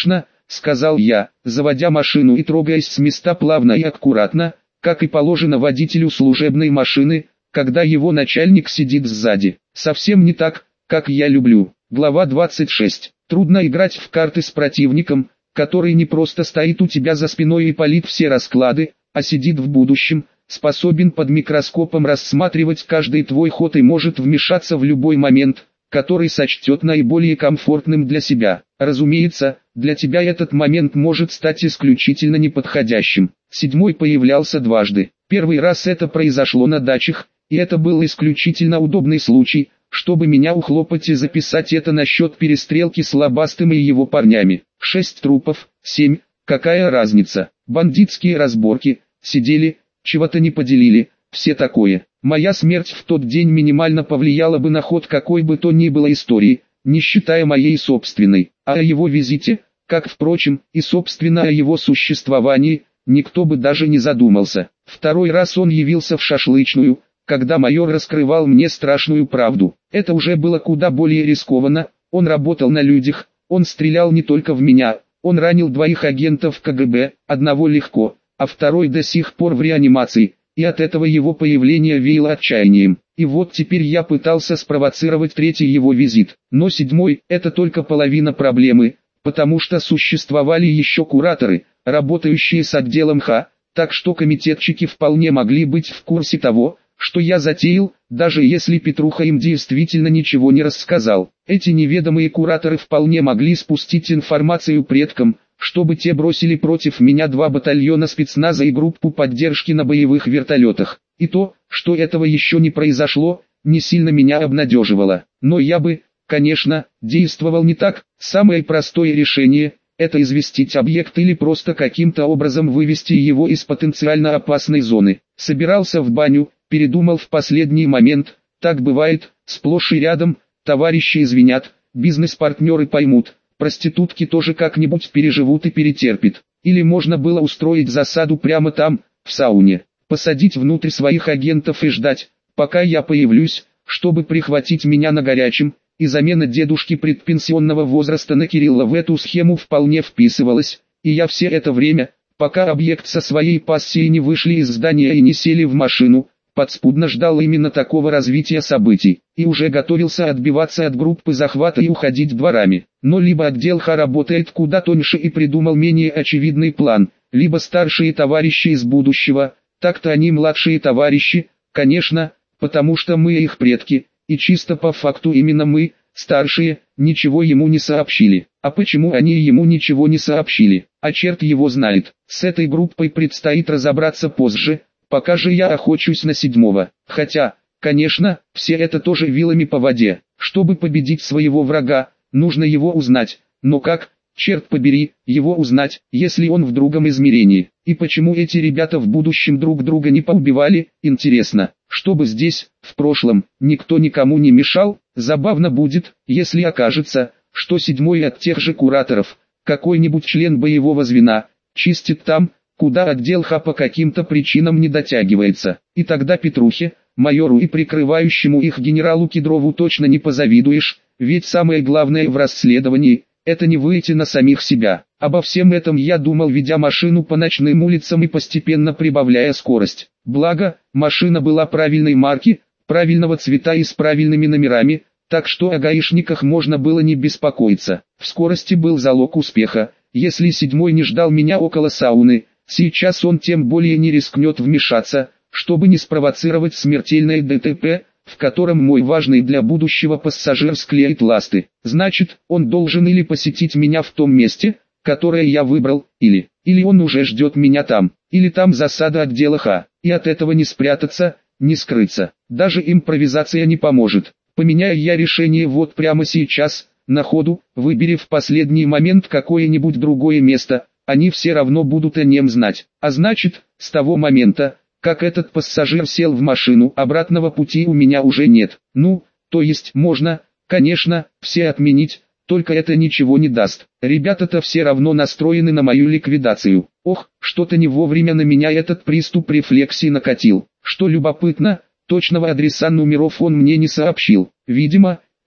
сказал я, заводя машину и трогаясь с места плавно и аккуратно, как и положено водителю служебной машины, когда его начальник сидит сзади. Совсем не так, как я люблю. Глава двадцать шесть. Трудно играть в карты с противником, который не просто стоит у тебя за спиной и палит все расклады, а сидит в будущем, способен под микроскопом рассматривать каждый твой ход и может вмешаться в любой момент, который сочтет наиболее комфортным для себя. Разумеется, для тебя этот момент может стать исключительно неподходящим. Седьмой появлялся дважды. Первый раз это произошло на дачах, и это был исключительно удобный случай, чтобы меня ухлопать и записать это на счет перестрелки с Лобастым и его парнями. Шесть трупов, семь, какая разница? Бандитские разборки, сидели, чего-то не поделили, все такое. Моя смерть в тот день минимально повлияла бы на ход какой бы то ни было истории, не считая моей собственной. А о его визите, как впрочем, и собственно о его существовании, никто бы даже не задумался. Второй раз он явился в шашлычную, когда майор раскрывал мне страшную правду. Это уже было куда более рискованно, он работал на людях, он стрелял не только в меня, он ранил двоих агентов ка гэ бэ, одного легко, а второй до сих пор в реанимации, и от этого его появление веяло отчаянием. И вот теперь я пытался спровоцировать третий его визит, но седьмой – это только половина проблемы, потому что существовали еще кураторы, работающие с отделом ха, так что комитетчики вполне могли быть в курсе того, что я затеял, даже если Петруха им действительно ничего не рассказал. Эти неведомые кураторы вполне могли спустить информацию предкам, чтобы те бросили против меня два батальона спецназа и группу поддержки на боевых вертолетах. И то, что этого еще не произошло, не сильно меня обнадеживало. Но я бы, конечно, действовал не так. Самое простое решение – это известить объект или просто каким-то образом вывести его из потенциально опасной зоны. Собирался в баню, передумал в последний момент, так бывает, сплошь и рядом, товарищи извинят, бизнес-партнеры поймут, проститутки тоже как-нибудь переживут и перетерпят. Или можно было устроить засаду прямо там, в сауне, посадить внутрь своих агентов и ждать, пока я появлюсь, чтобы прихватить меня на горячем, и замена дедушки предпенсионного возраста на Кирилла в эту схему вполне вписывалась, и я все это время, пока объект со своей пассией не вышли из здания и не сели в машину, подспудно ждал именно такого развития событий, и уже готовился отбиваться от группы захвата и уходить дворами. Но либо отдел ха работает куда тоньше и придумал менее очевидный план, либо старшие товарищи из будущего, так-то они младшие товарищи, конечно, потому что мы их предки, и чисто по факту именно мы, старшие, ничего ему не сообщили. А почему они ему ничего не сообщили? А черт его знает. С этой группой предстоит разобраться позже. Пока же я охочусь на седьмого. Хотя, конечно, все это тоже вилами по воде. Чтобы победить своего врага, нужно его узнать. Но как, черт побери, его узнать, если он в другом измерении? И почему эти ребята в будущем друг друга не поубивали, интересно. Чтобы здесь, в прошлом, никто никому не мешал, забавно будет, если окажется, что седьмой от тех же кураторов, какой-нибудь член боевого звена, чистит там, куда отдел ха по каким-то причинам не дотягивается. И тогда Петрухе, майору и прикрывающему их генералу Кедрову точно не позавидуешь, ведь самое главное в расследовании – это не выйти на самих себя. Обо всем этом я думал, ведя машину по ночным улицам и постепенно прибавляя скорость. Благо, машина была правильной марки, правильного цвета и с правильными номерами, так что о гаишниках можно было не беспокоиться. В скорости был залог успеха. Если седьмой не ждал меня около сауны, сейчас он тем более не рискнет вмешаться, чтобы не спровоцировать смертельное дэ тэ пэ, в котором мой важный для будущего пассажир склеит ласты. Значит, он должен или посетить меня в том месте, которое я выбрал, или, или он уже ждет меня там, или там засада отдела ха, и от этого не спрятаться, не скрыться. Даже импровизация не поможет. Поменяю я решение вот прямо сейчас, на ходу, выбери в последний момент какое-нибудь другое место, они все равно будут о нем знать. А значит, с того момента, как этот пассажир сел в машину, обратного пути у меня уже нет. Ну, то есть можно, конечно, все отменить, только это ничего не даст. Ребята-то все равно настроены на мою ликвидацию. Ох, что-то не вовремя на меня этот приступ рефлексии накатил. Что любопытно, точного адреса номеров он мне не сообщил. Видимо,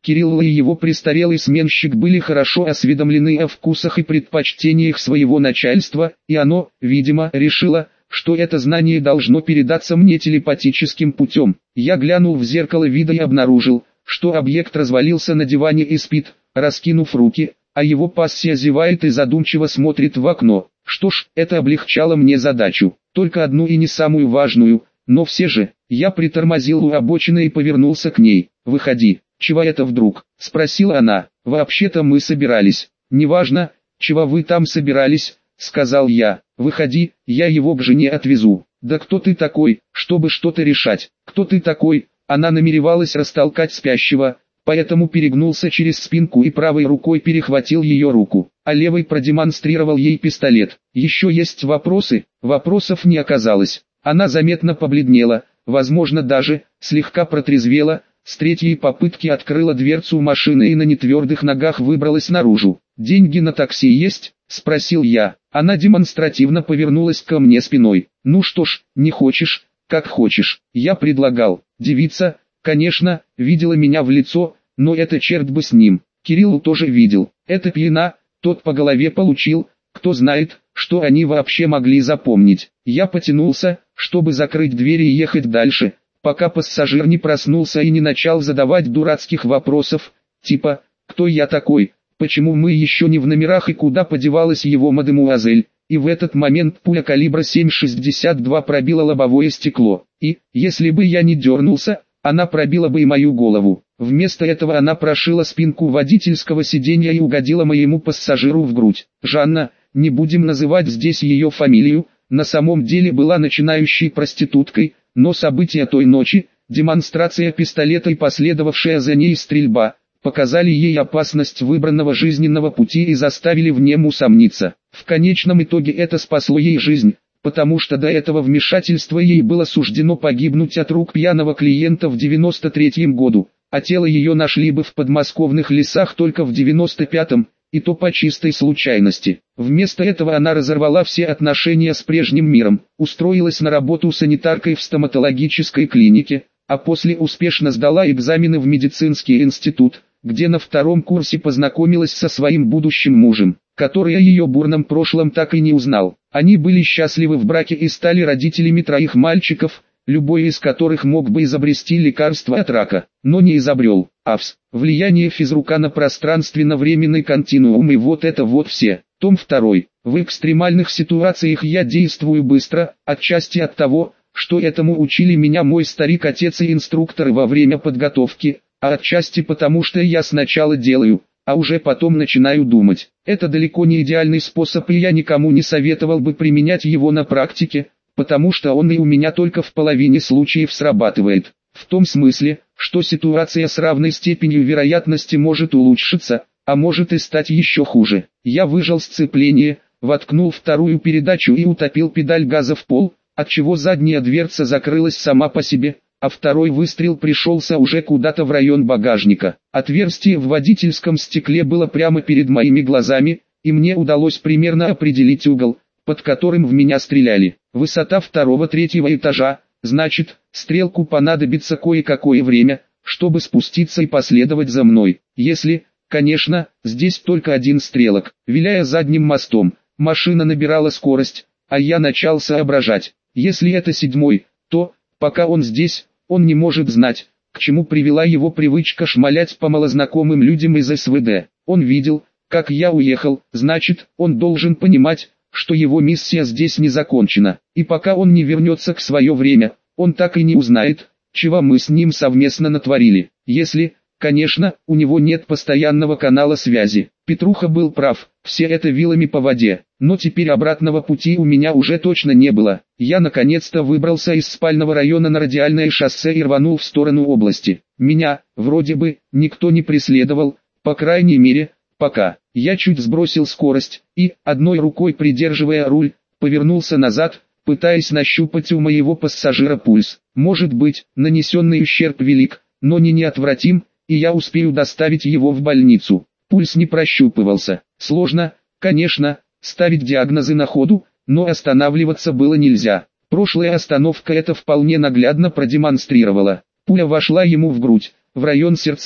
Кирилл и его престарелый сменщик были хорошо осведомлены о вкусах и предпочтениях своего начальства, и оно, видимо, решило, что это знание должно передаться мне телепатическим путем. Я глянул в зеркало вида и обнаружил, что объект развалился на диване и спит, раскинув руки, а его пассия зевает и задумчиво смотрит в окно. Что ж, это облегчало мне задачу, только одну и не самую важную, но все же, я притормозил у обочины и повернулся к ней. «Выходи». «Чего это вдруг?» – спросила она. «Вообще-то мы собирались». «Неважно, чего вы там собирались», – сказал я. «Выходи, я его к жене отвезу». «Да кто ты такой, чтобы что-то решать?» «Кто ты такой?» Она намеревалась растолкать спящего, поэтому перегнулся через спинку и правой рукой перехватил ее руку, а левой продемонстрировал ей пистолет. «Еще есть вопросы?» Вопросов не оказалось. Она заметно побледнела, возможно даже, слегка протрезвела, с третьей попытки открыла дверцу машины и на нетвердых ногах выбралась наружу. «Деньги на такси есть?» – спросил я. Она демонстративно повернулась ко мне спиной. «Ну что ж, не хочешь, как хочешь». Я предлагал. Девица, конечно, видела меня в лицо, но это черт бы с ним. Кирилл тоже видел. Это пьяна, тот по голове получил, кто знает, что они вообще могли запомнить. Я потянулся, чтобы закрыть дверь и ехать дальше, пока пассажир не проснулся и не начал задавать дурацких вопросов, типа «Кто я такой?», «Почему мы еще не в номерах?» и «Куда подевалась его мадемуазель?». И в этот момент пуля калибра семь шестьдесят два пробила лобовое стекло, и, если бы я не дернулся, она пробила бы и мою голову. Вместо этого она прошила спинку водительского сиденья и угодила моему пассажиру в грудь. Жанна, не будем называть здесь ее фамилию, на самом деле была начинающей проституткой, но события той ночи, демонстрация пистолета и последовавшая за ней стрельба, показали ей опасность выбранного жизненного пути и заставили в нем усомниться. В конечном итоге это спасло ей жизнь, потому что до этого вмешательства ей было суждено погибнуть от рук пьяного клиента в девяносто третьем году, а тело ее нашли бы в подмосковных лесах только в девяносто пятом, и то по чистой случайности. Вместо этого она разорвала все отношения с прежним миром, устроилась на работу санитаркой в стоматологической клинике, а после успешно сдала экзамены в медицинский институт, где на втором курсе познакомилась со своим будущим мужем, который о ее бурном прошлом так и не узнал. Они были счастливы в браке и стали родителями троих мальчиков, любой из которых мог бы изобрести лекарство от рака, но не изобрел. АВС. Влияние физрука на пространственно-временный континуум, и вот это вот все. Том второй. В экстремальных ситуациях я действую быстро, отчасти от того, что этому учили меня мой старик-отец и инструкторы во время подготовки, а отчасти потому, что я сначала делаю, а уже потом начинаю думать. Это далеко не идеальный способ, и я никому не советовал бы применять его на практике, потому что он и у меня только в половине случаев срабатывает. В том смысле, что ситуация с равной степенью вероятности может улучшиться, а может и стать еще хуже. Я выжал сцепление, воткнул вторую передачу и утопил педаль газа в пол, отчего задняя дверца закрылась сама по себе, а второй выстрел пришелся уже куда-то в район багажника. Отверстие в водительском стекле было прямо перед моими глазами, и мне удалось примерно определить угол, под которым в меня стреляли. Высота второго-третьего этажа, значит, стрелку понадобится кое-какое время, чтобы спуститься и последовать за мной. Если, конечно, здесь только один стрелок. Виляя задним мостом, машина набирала скорость, а я начал соображать. Если это седьмой, то, пока он здесь, он не может знать, к чему привела его привычка шмалять по малознакомым людям из СВД. Он видел, как я уехал, значит, он должен понимать, что его миссия здесь не закончена, и пока он не вернется к свое время, он так и не узнает, чего мы с ним совместно натворили, если, конечно, у него нет постоянного канала связи. Петруха был прав, все это вилами по воде, но теперь обратного пути у меня уже точно не было. Я наконец-то выбрался из спального района на радиальное шоссе и рванул в сторону области. Меня, вроде бы, никто не преследовал, по крайней мере, пока. Я чуть сбросил скорость и, одной рукой придерживая руль, повернулся назад, пытаясь нащупать у моего пассажира пульс. Может быть, нанесенный ущерб велик, но не неотвратим, и я успею доставить его в больницу. Пульс не прощупывался. Сложно, конечно, ставить диагнозы на ходу, но останавливаться было нельзя. Прошлая остановка это вполне наглядно продемонстрировала. Пуля вошла ему в грудь, в район сердца.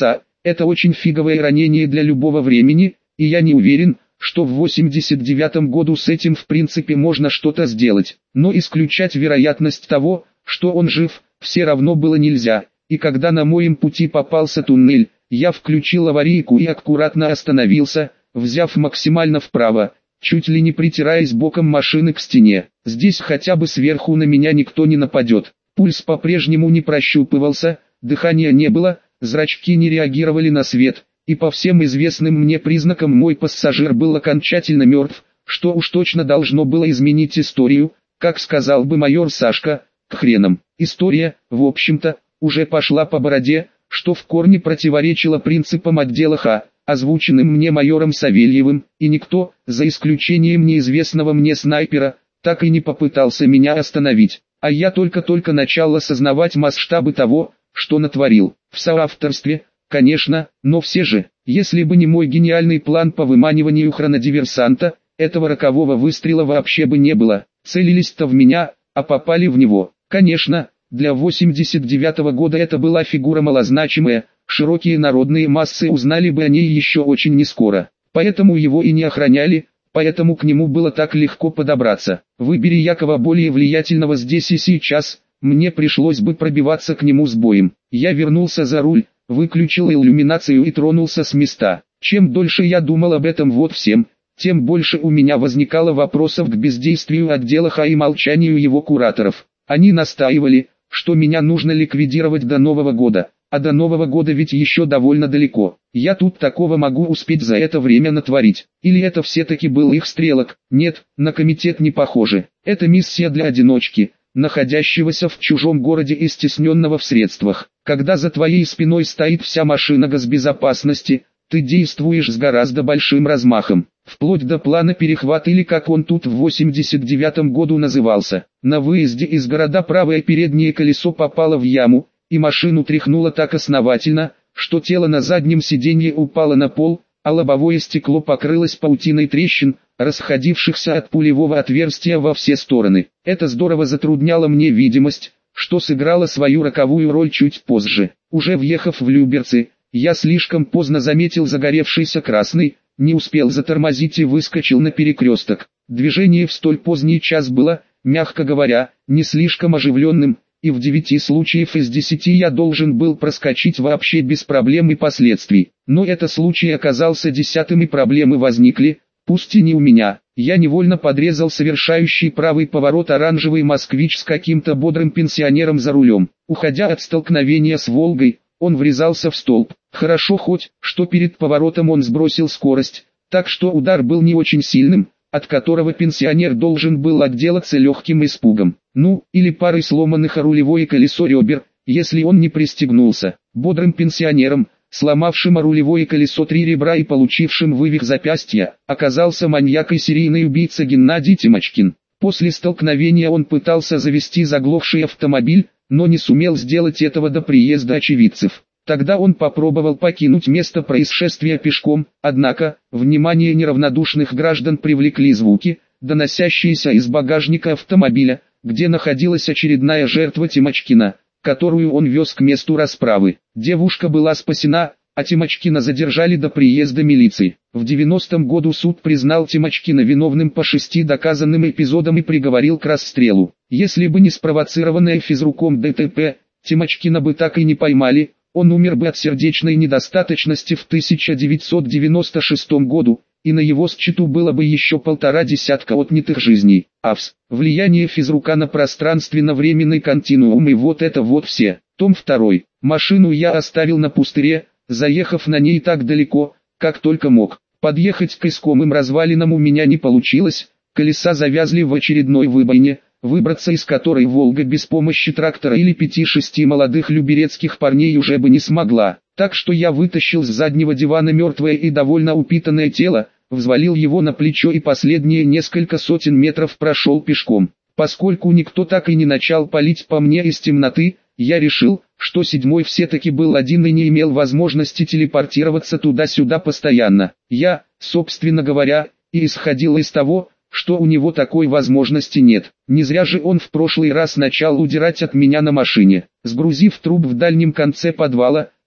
Это очень фиговое ранение для любого времени, и я не уверен, что в восемьдесят девятом году с этим в принципе можно что-то сделать. Но исключать вероятность того, что он жив, все равно было нельзя. И когда на моем пути попался туннель, я включил аварийку и аккуратно остановился, взяв максимально вправо, чуть ли не притираясь боком машины к стене. Здесь хотя бы сверху на меня никто не нападет. Пульс по-прежнему не прощупывался, дыхания не было, зрачки не реагировали на свет, и по всем известным мне признакам мой пассажир был окончательно мертв, что уж точно должно было изменить историю, как сказал бы майор Сашка, к хренам. История, в общем-то, уже пошла по бороде, что в корне противоречило принципам отдела Х, озвученным мне майором Савельевым, и никто, за исключением неизвестного мне снайпера, так и не попытался меня остановить. А я только-только начал осознавать масштабы того, что натворил. В соавторстве, конечно, но все же, если бы не мой гениальный план по выманиванию хронодиверсанта, этого рокового выстрела вообще бы не было. Целились-то в меня, а попали в него. Конечно, для восемьдесят девятого года это была фигура малозначимая, широкие народные массы узнали бы о ней еще очень нескоро. Поэтому его и не охраняли, поэтому к нему было так легко подобраться. Выбери Якова более влиятельного здесь и сейчас, мне пришлось бы пробиваться к нему с боем. Я вернулся за руль, выключил иллюминацию и тронулся с места. Чем дольше я думал об этом вот всем, тем больше у меня возникало вопросов к бездействию отдела Х и молчанию его кураторов. Они настаивали, что меня нужно ликвидировать до Нового года, а до Нового года ведь еще довольно далеко. Я тут такого могу успеть за это время натворить. Или это все-таки был их стрелок? Нет, на комитет не похоже. Это миссия для одиночки, находящегося в чужом городе и стесненного в средствах. Когда за твоей спиной стоит вся машина госбезопасности, ты действуешь с гораздо большим размахом. Вплоть до плана перехват или как он тут в восемьдесят девятом году назывался. На выезде из города правое переднее колесо попало в яму, и машину тряхнуло так основательно, что тело на заднем сиденье упало на пол, а лобовое стекло покрылось паутиной трещин, расходившихся от пулевого отверстия во все стороны. Это здорово затрудняло мне видимость, что сыграло свою роковую роль чуть позже. Уже въехав в Люберцы, я слишком поздно заметил загоревшийся красный, не успел затормозить и выскочил на перекресток. Движение в столь поздний час было, мягко говоря, не слишком оживленным, и в девяти случаев из десяти я должен был проскочить вообще без проблем и последствий. Но этот случай оказался десятым, и проблемы возникли, пусть и не у меня. Я невольно подрезал совершающий правый поворот оранжевый москвич с каким-то бодрым пенсионером за рулем. Уходя от столкновения с «Волгой», он врезался в столб. Хорошо хоть, что перед поворотом он сбросил скорость, так что удар был не очень сильным, от которого пенсионер должен был отделаться легким испугом. Ну, или парой сломанных о рулевое колесо ребер, если он не пристегнулся. Бодрым пенсионером, сломавшим о рулевое колесо три ребра и получившим вывих запястья, оказался маньяк и серийный убийца Геннадий Тимочкин. После столкновения он пытался завести заглохший автомобиль, но не сумел сделать этого до приезда очевидцев. Тогда он попробовал покинуть место происшествия пешком, однако, внимание неравнодушных граждан привлекли звуки, доносящиеся из багажника автомобиля, где находилась очередная жертва Тимочкина, которую он вез к месту расправы. Девушка была спасена, а Тимочкина задержали до приезда милиции. В девяностом году суд признал Тимочкина виновным по шести доказанным эпизодам и приговорил к расстрелу. Если бы не спровоцированное физруком ДТП, Тимочкина бы так и не поймали, он умер бы от сердечной недостаточности в тысяча девятьсот девяносто шестом году, и на его счету было бы еще полтора десятка отнятых жизней. АВС. Влияние физрука на пространственно-временный континуум, и вот это вот все. Том второй. Машину я оставил на пустыре, заехав на ней так далеко, как только мог. Подъехать к искомым развалинам у меня не получилось, колеса завязли в очередной выбойне, выбраться из которой «Волга» без помощи трактора или пяти-шести молодых люберецких парней уже бы не смогла. Так что я вытащил с заднего дивана мертвое и довольно упитанное тело, взвалил его на плечо и последние несколько сотен метров прошел пешком. Поскольку никто так и не начал палить по мне из темноты, я решил, что седьмой все-таки был один и не имел возможности телепортироваться туда-сюда постоянно. Я, собственно говоря, и исходил из того, что у него такой возможности нет. Не зря же он в прошлый раз начал удирать от меня на машине. Сгрузив труп в дальнем конце подвала,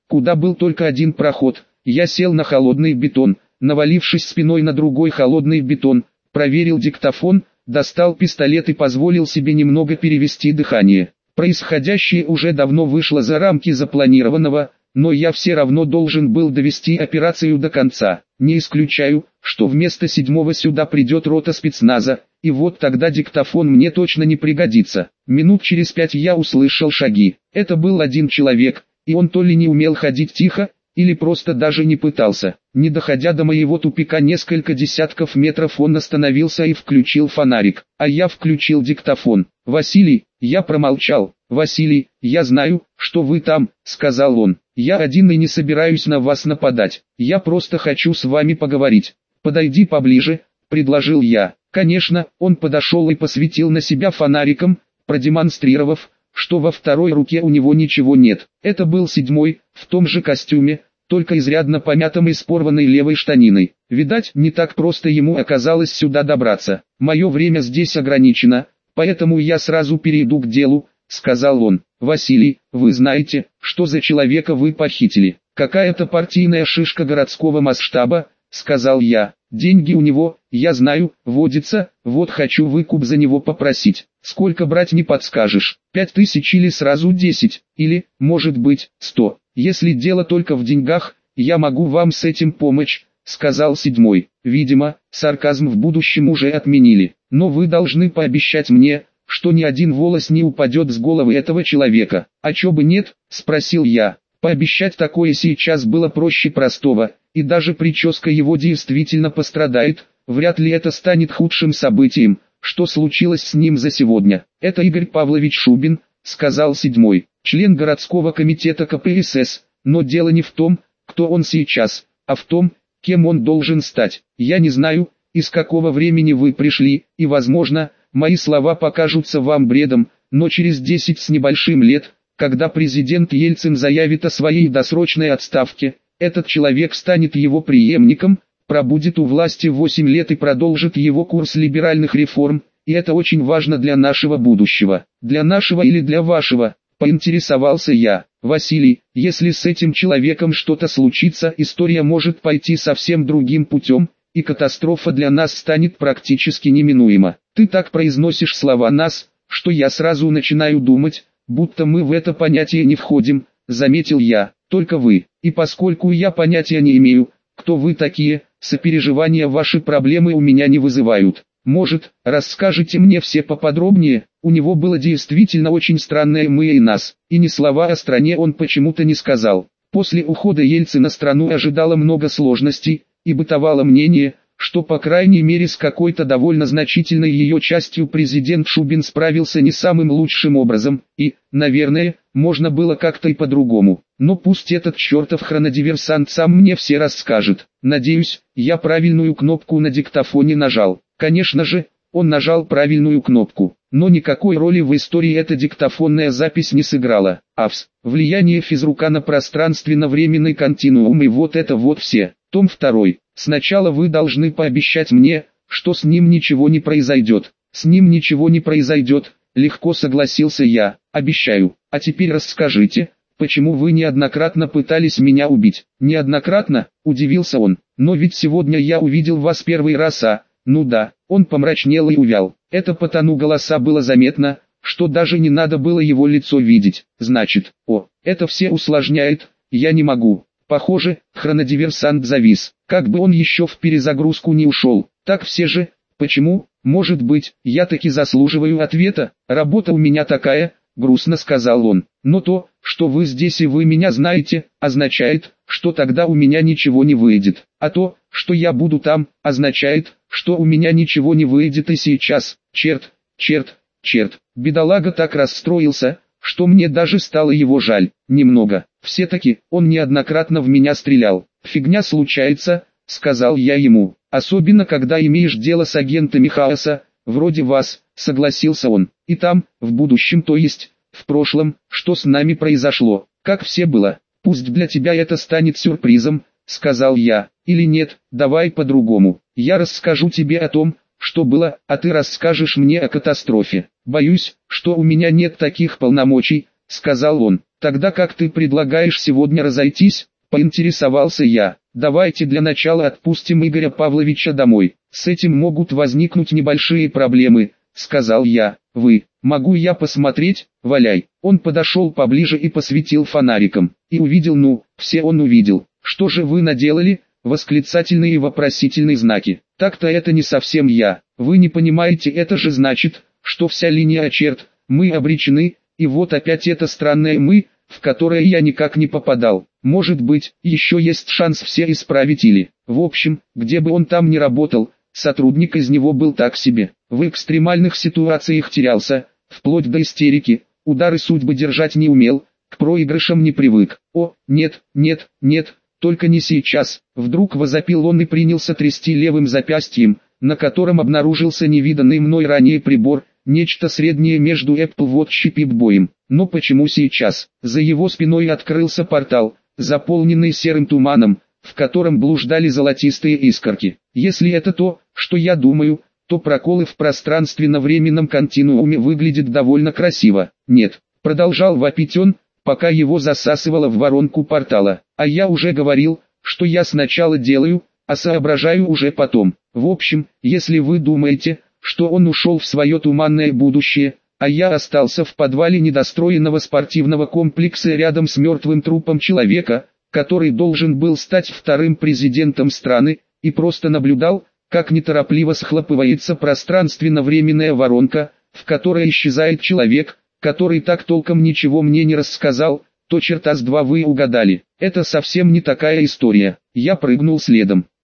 куда был только один проход. Я сел на холодный бетон, навалившись спиной на другой холодный бетон, проверил диктофон, достал пистолет и позволил себе немного перевести дыхание. Происходящее уже давно вышло за рамки запланированного, но я все равно должен был довести операцию до конца. Не исключаю, что вместо седьмого сюда придет рота спецназа, и вот тогда диктофон мне точно не пригодится. Минут через пять я услышал шаги. Это был один человек, и он то ли не умел ходить тихо, или просто даже не пытался. Не доходя до моего тупика несколько десятков метров, он остановился и включил фонарик, а я включил диктофон. «Василий», я промолчал. «Василий, я знаю, что вы там», — сказал он. «Я один и не собираюсь на вас нападать. Я просто хочу с вами поговорить. Подойди поближе», — предложил я. Конечно, он подошел и посветил на себя фонариком, продемонстрировав, что во второй руке у него ничего нет. Это был седьмой, в том же костюме, только изрядно помятым и с порванной левой штаниной. Видать, не так просто ему оказалось сюда добраться. «Мое время здесь ограничено, поэтому я сразу перейду к делу», — сказал он. «Василий, вы знаете, что за человека вы похитили? Какая-то партийная шишка городского масштаба», — сказал я. «Деньги у него, я знаю, водится, вот хочу выкуп за него попросить. Сколько брать не подскажешь, пять тысяч или сразу десять, или, может быть, сто. Если дело только в деньгах, я могу вам с этим помочь», — сказал седьмой. Видимо, сарказм в будущем уже отменили. «Но вы должны пообещать мне, что ни один волос не упадет с головы этого человека». «А чё бы нет?» — спросил я. Пообещать такое сейчас было проще простого, и даже прическа его действительно пострадает. Вряд ли это станет худшим событием, что случилось с ним за сегодня. «Это Игорь Павлович Шубин», — сказал седьмой, член городского комитета ка пэ эс эс, но дело не в том, кто он сейчас, а в том, кем он должен стать. Я не знаю, из какого времени вы пришли, и возможно, мои слова покажутся вам бредом, но через десять с небольшим лет, когда президент Ельцин заявит о своей досрочной отставке, этот человек станет его преемником, пробудет у власти восемь лет и продолжит его курс либеральных реформ, и это очень важно для нашего будущего. Для нашего или для вашего, поинтересовался я. «Василий, если с этим человеком что-то случится, история может пойти совсем другим путем, и катастрофа для нас станет практически неминуема. Ты так произносишь слова «нас», что я сразу начинаю думать, будто мы в это понятие не входим», — заметил я. «Только вы, и поскольку я понятия не имею, кто вы такие, сопереживания ваши проблемы у меня не вызывают. Может, расскажете мне все поподробнее?» У него было действительно очень странное «мы» и «нас», и ни слова о стране он почему-то не сказал. После ухода Ельцина страну ожидало много сложностей, и бытовало мнение, что по крайней мере с какой-то довольно значительной ее частью президент Шубин справился не самым лучшим образом, и, наверное, можно было как-то и по-другому. Но пусть этот чертов хронодиверсант сам мне все расскажет. Надеюсь, я правильную кнопку на диктофоне нажал. Конечно же, он нажал правильную кнопку, но никакой роли в истории эта диктофонная запись не сыграла. АВС. Влияние физрука на пространственно-временный континуум, и вот это вот все. Том второй. Сначала вы должны пообещать мне, что с ним ничего не произойдет. С ним ничего не произойдет, легко согласился я. Обещаю. А теперь расскажите, почему вы неоднократно пытались меня убить? Неоднократно, удивился он. Но ведь сегодня я увидел вас первый раз, а... Ну да, он помрачнел и увял. Это по тону голоса было заметно, что даже не надо было его лицо видеть. Значит, о, это все усложняет, я не могу. Похоже, хронодиверсант завис. Как бы он еще в перезагрузку не ушел. Так все же, почему? Может быть, я таки заслуживаю ответа. Работа у меня такая, грустно сказал он. Но то, что вы здесь и вы меня знаете, означает, что тогда у меня ничего не выйдет. А то, что я буду там, означает, что у меня ничего не выйдет и сейчас. Черт, черт, черт. Бедолага так расстроился, что мне даже стало его жаль. Немного. Все-таки, он неоднократно в меня стрелял. Фигня случается, сказал я ему. Особенно когда имеешь дело с агентами хаоса, вроде вас, согласился он. И там, в будущем, то есть, в прошлом, что с нами произошло, как все было. Пусть для тебя это станет сюрпризом, сказал я. Или нет, давай по-другому. Я расскажу тебе о том, что было, а ты расскажешь мне о катастрофе. Боюсь, что у меня нет таких полномочий, сказал он. Тогда как ты предлагаешь сегодня разойтись? Поинтересовался я. Давайте для начала отпустим Игоря Павловича домой. С этим могут возникнуть небольшие проблемы, сказал я. Вы, могу я посмотреть? Валяй. Он подошел поближе и посветил фонариком. И увидел, ну, все он увидел. Что же вы наделали? Восклицательные и вопросительные знаки. Так-то это не совсем я. Вы не понимаете, это же значит, что вся линия черт, мы обречены, и вот опять это странное «мы», в которое я никак не попадал. Может быть, еще есть шанс все исправить или, в общем, где бы он там ни работал, сотрудник из него был так себе. В экстремальных ситуациях терялся, вплоть до истерики, удары судьбы держать не умел, к проигрышам не привык. О, нет, нет, нет, только не сейчас. Вдруг возопил он и принялся трясти левым запястьем, на котором обнаружился невиданный мной ранее прибор, нечто среднее между Apple Watch и Pip-Boy'ем. Но почему сейчас? За его спиной открылся портал, заполненный серым туманом, в котором блуждали золотистые искорки. Если это то, что я думаю, то проколы в пространственно-временном континууме выглядят довольно красиво. Нет, продолжал вопить он, пока его засасывало в воронку портала. А я уже говорил, что я сначала делаю, а соображаю уже потом. В общем, если вы думаете, что он ушел в свое туманное будущее, а я остался в подвале недостроенного спортивного комплекса рядом с мертвым трупом человека, который должен был стать вторым президентом страны, и просто наблюдал, как неторопливо схлопывается пространственно-временная воронка, в которой исчезает человек, который так толком ничего мне не рассказал, то черта с два вы угадали. Это совсем не такая история. Я прыгнул следом.